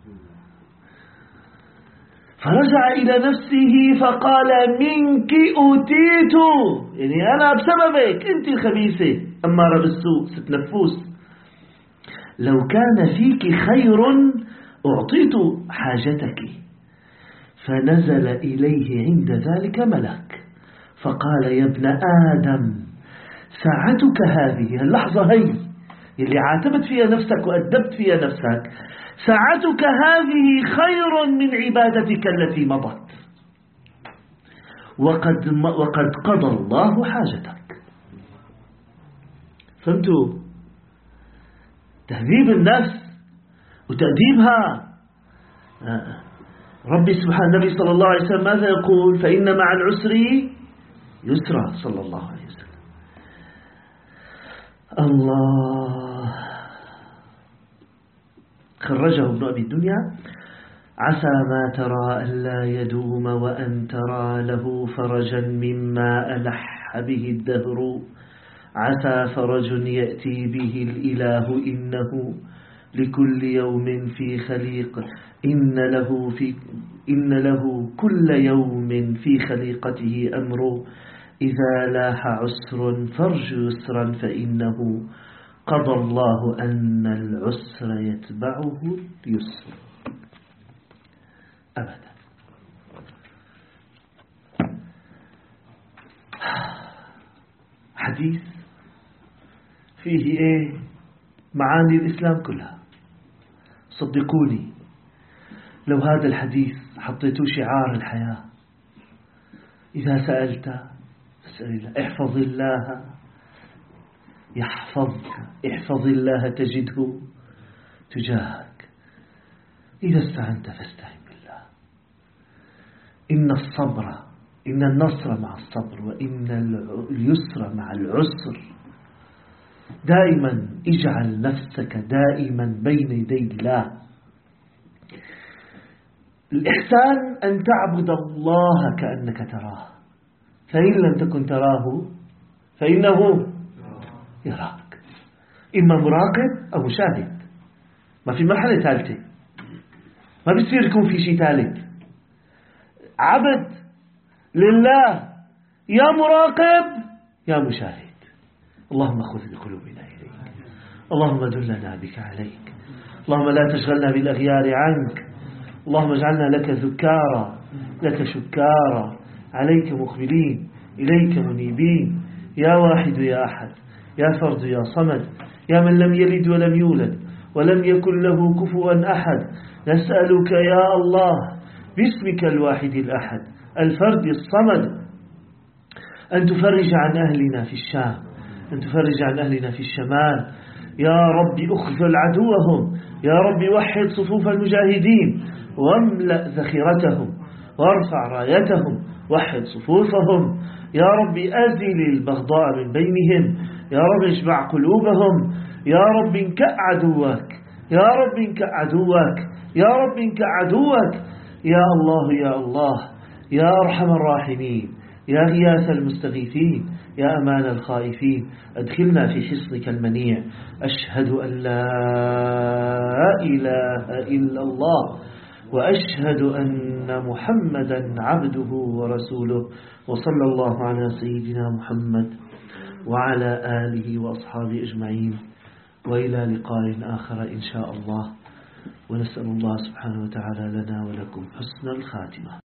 فرجع إلى نفسه فقال منك أوتيت، يعني أنا بسببك أنت الخبيثة أمارة بالسوء ست نفوس. لو كان فيك خير أعطيت حاجتك. فنزل إليه عند ذلك ملك فقال يا ابن آدم ساعتك هذه، اللحظة هي اللي عاتبت فيها نفسك وأدبت فيها نفسك، ساعتك هذه خير من عبادتك التي مضت، وقد, وقد قضى الله حاجتك. فهمتوا؟ تهذيب النفس وتأديبها. ربي سبحانه، النبي صلى الله عليه وسلم ماذا يقول؟ فإن مع العسر يسرا، صلى الله عليه وسلم. الله خرجه ابن أبي الدنيا عسى ما ترى ألا يدوم وأن ترى له فرجا مما ألح به الدهر، عسى فرج يأتي به الإله إنه لكل يوم في خليق، إن له, في إن له كل يوم في خليقته أمر، إذا لاح عسر فارج يسرا فإنه قضى الله أن العسر يتبعه اليسر. أبدا. حديث فيه إيه؟ معاني الإسلام كلها. صدقوني لو هذا الحديث حطيته شعار الحياة، إذا سألت فاسأل الله، احفظ الله يحفظك، احفظ الله تجده تجاهك، إذا استعنت فاستعن بالله. إن الصبر، إن النصر مع الصبر، وإن اليسر مع العسر. دائما اجعل نفسك دائما بين يدي الله. الإحسان أن تعبد الله كأنك تراه، فإن لم تكن تراه فإنه يراك. إما مراقب أو مشاهد، ما في مرحلة ثالثة، ما بيصير يكون في شيء ثالث. عبد لله، يا مراقب يا مشاهد. اللهم خذ بقلوبنا إليك، اللهم دلنا بك عليك، اللهم لا تشغلنا بالأغيار عنك، اللهم اجعلنا لك ذكارا لك شكارا، عليك مقبلين إليك منيبين. يا واحد يا أحد، يا فرد يا صمد، يا من لم يلد ولم يولد ولم يكن له كفوا أحد، نسألك يا الله باسمك الواحد الأحد الفرد الصمد أن تفرج عن أهلنا في الشام، أن تفرج عن أهلنا في الشمال. يا رب أخذل عدوهم، يا رب وحد صفوف المجاهدين واملأ ذخيرتهم وارفع رايتهم، وحد صفوفهم. يا رب أزل البغضاء من بينهم، يا رب اجمع قلوبهم. يا رب انكأ عدوك، يا رب انكأ عدوك، يا رب انكأ عدوك. يا الله يا الله يا أرحم الراحمين، يا غياث المستغيثين، يا أمان الخائفين، أدخلنا في حصنك المنيع. أشهد أن لا إله إلا الله، وأشهد أن محمدا عبده ورسوله. وصلى الله على سيدنا محمد وعلى آله وأصحابه أجمعين، وإلى لقاء آخر إن شاء الله. ونسأل الله سبحانه وتعالى لنا ولكم حسن الخاتمة.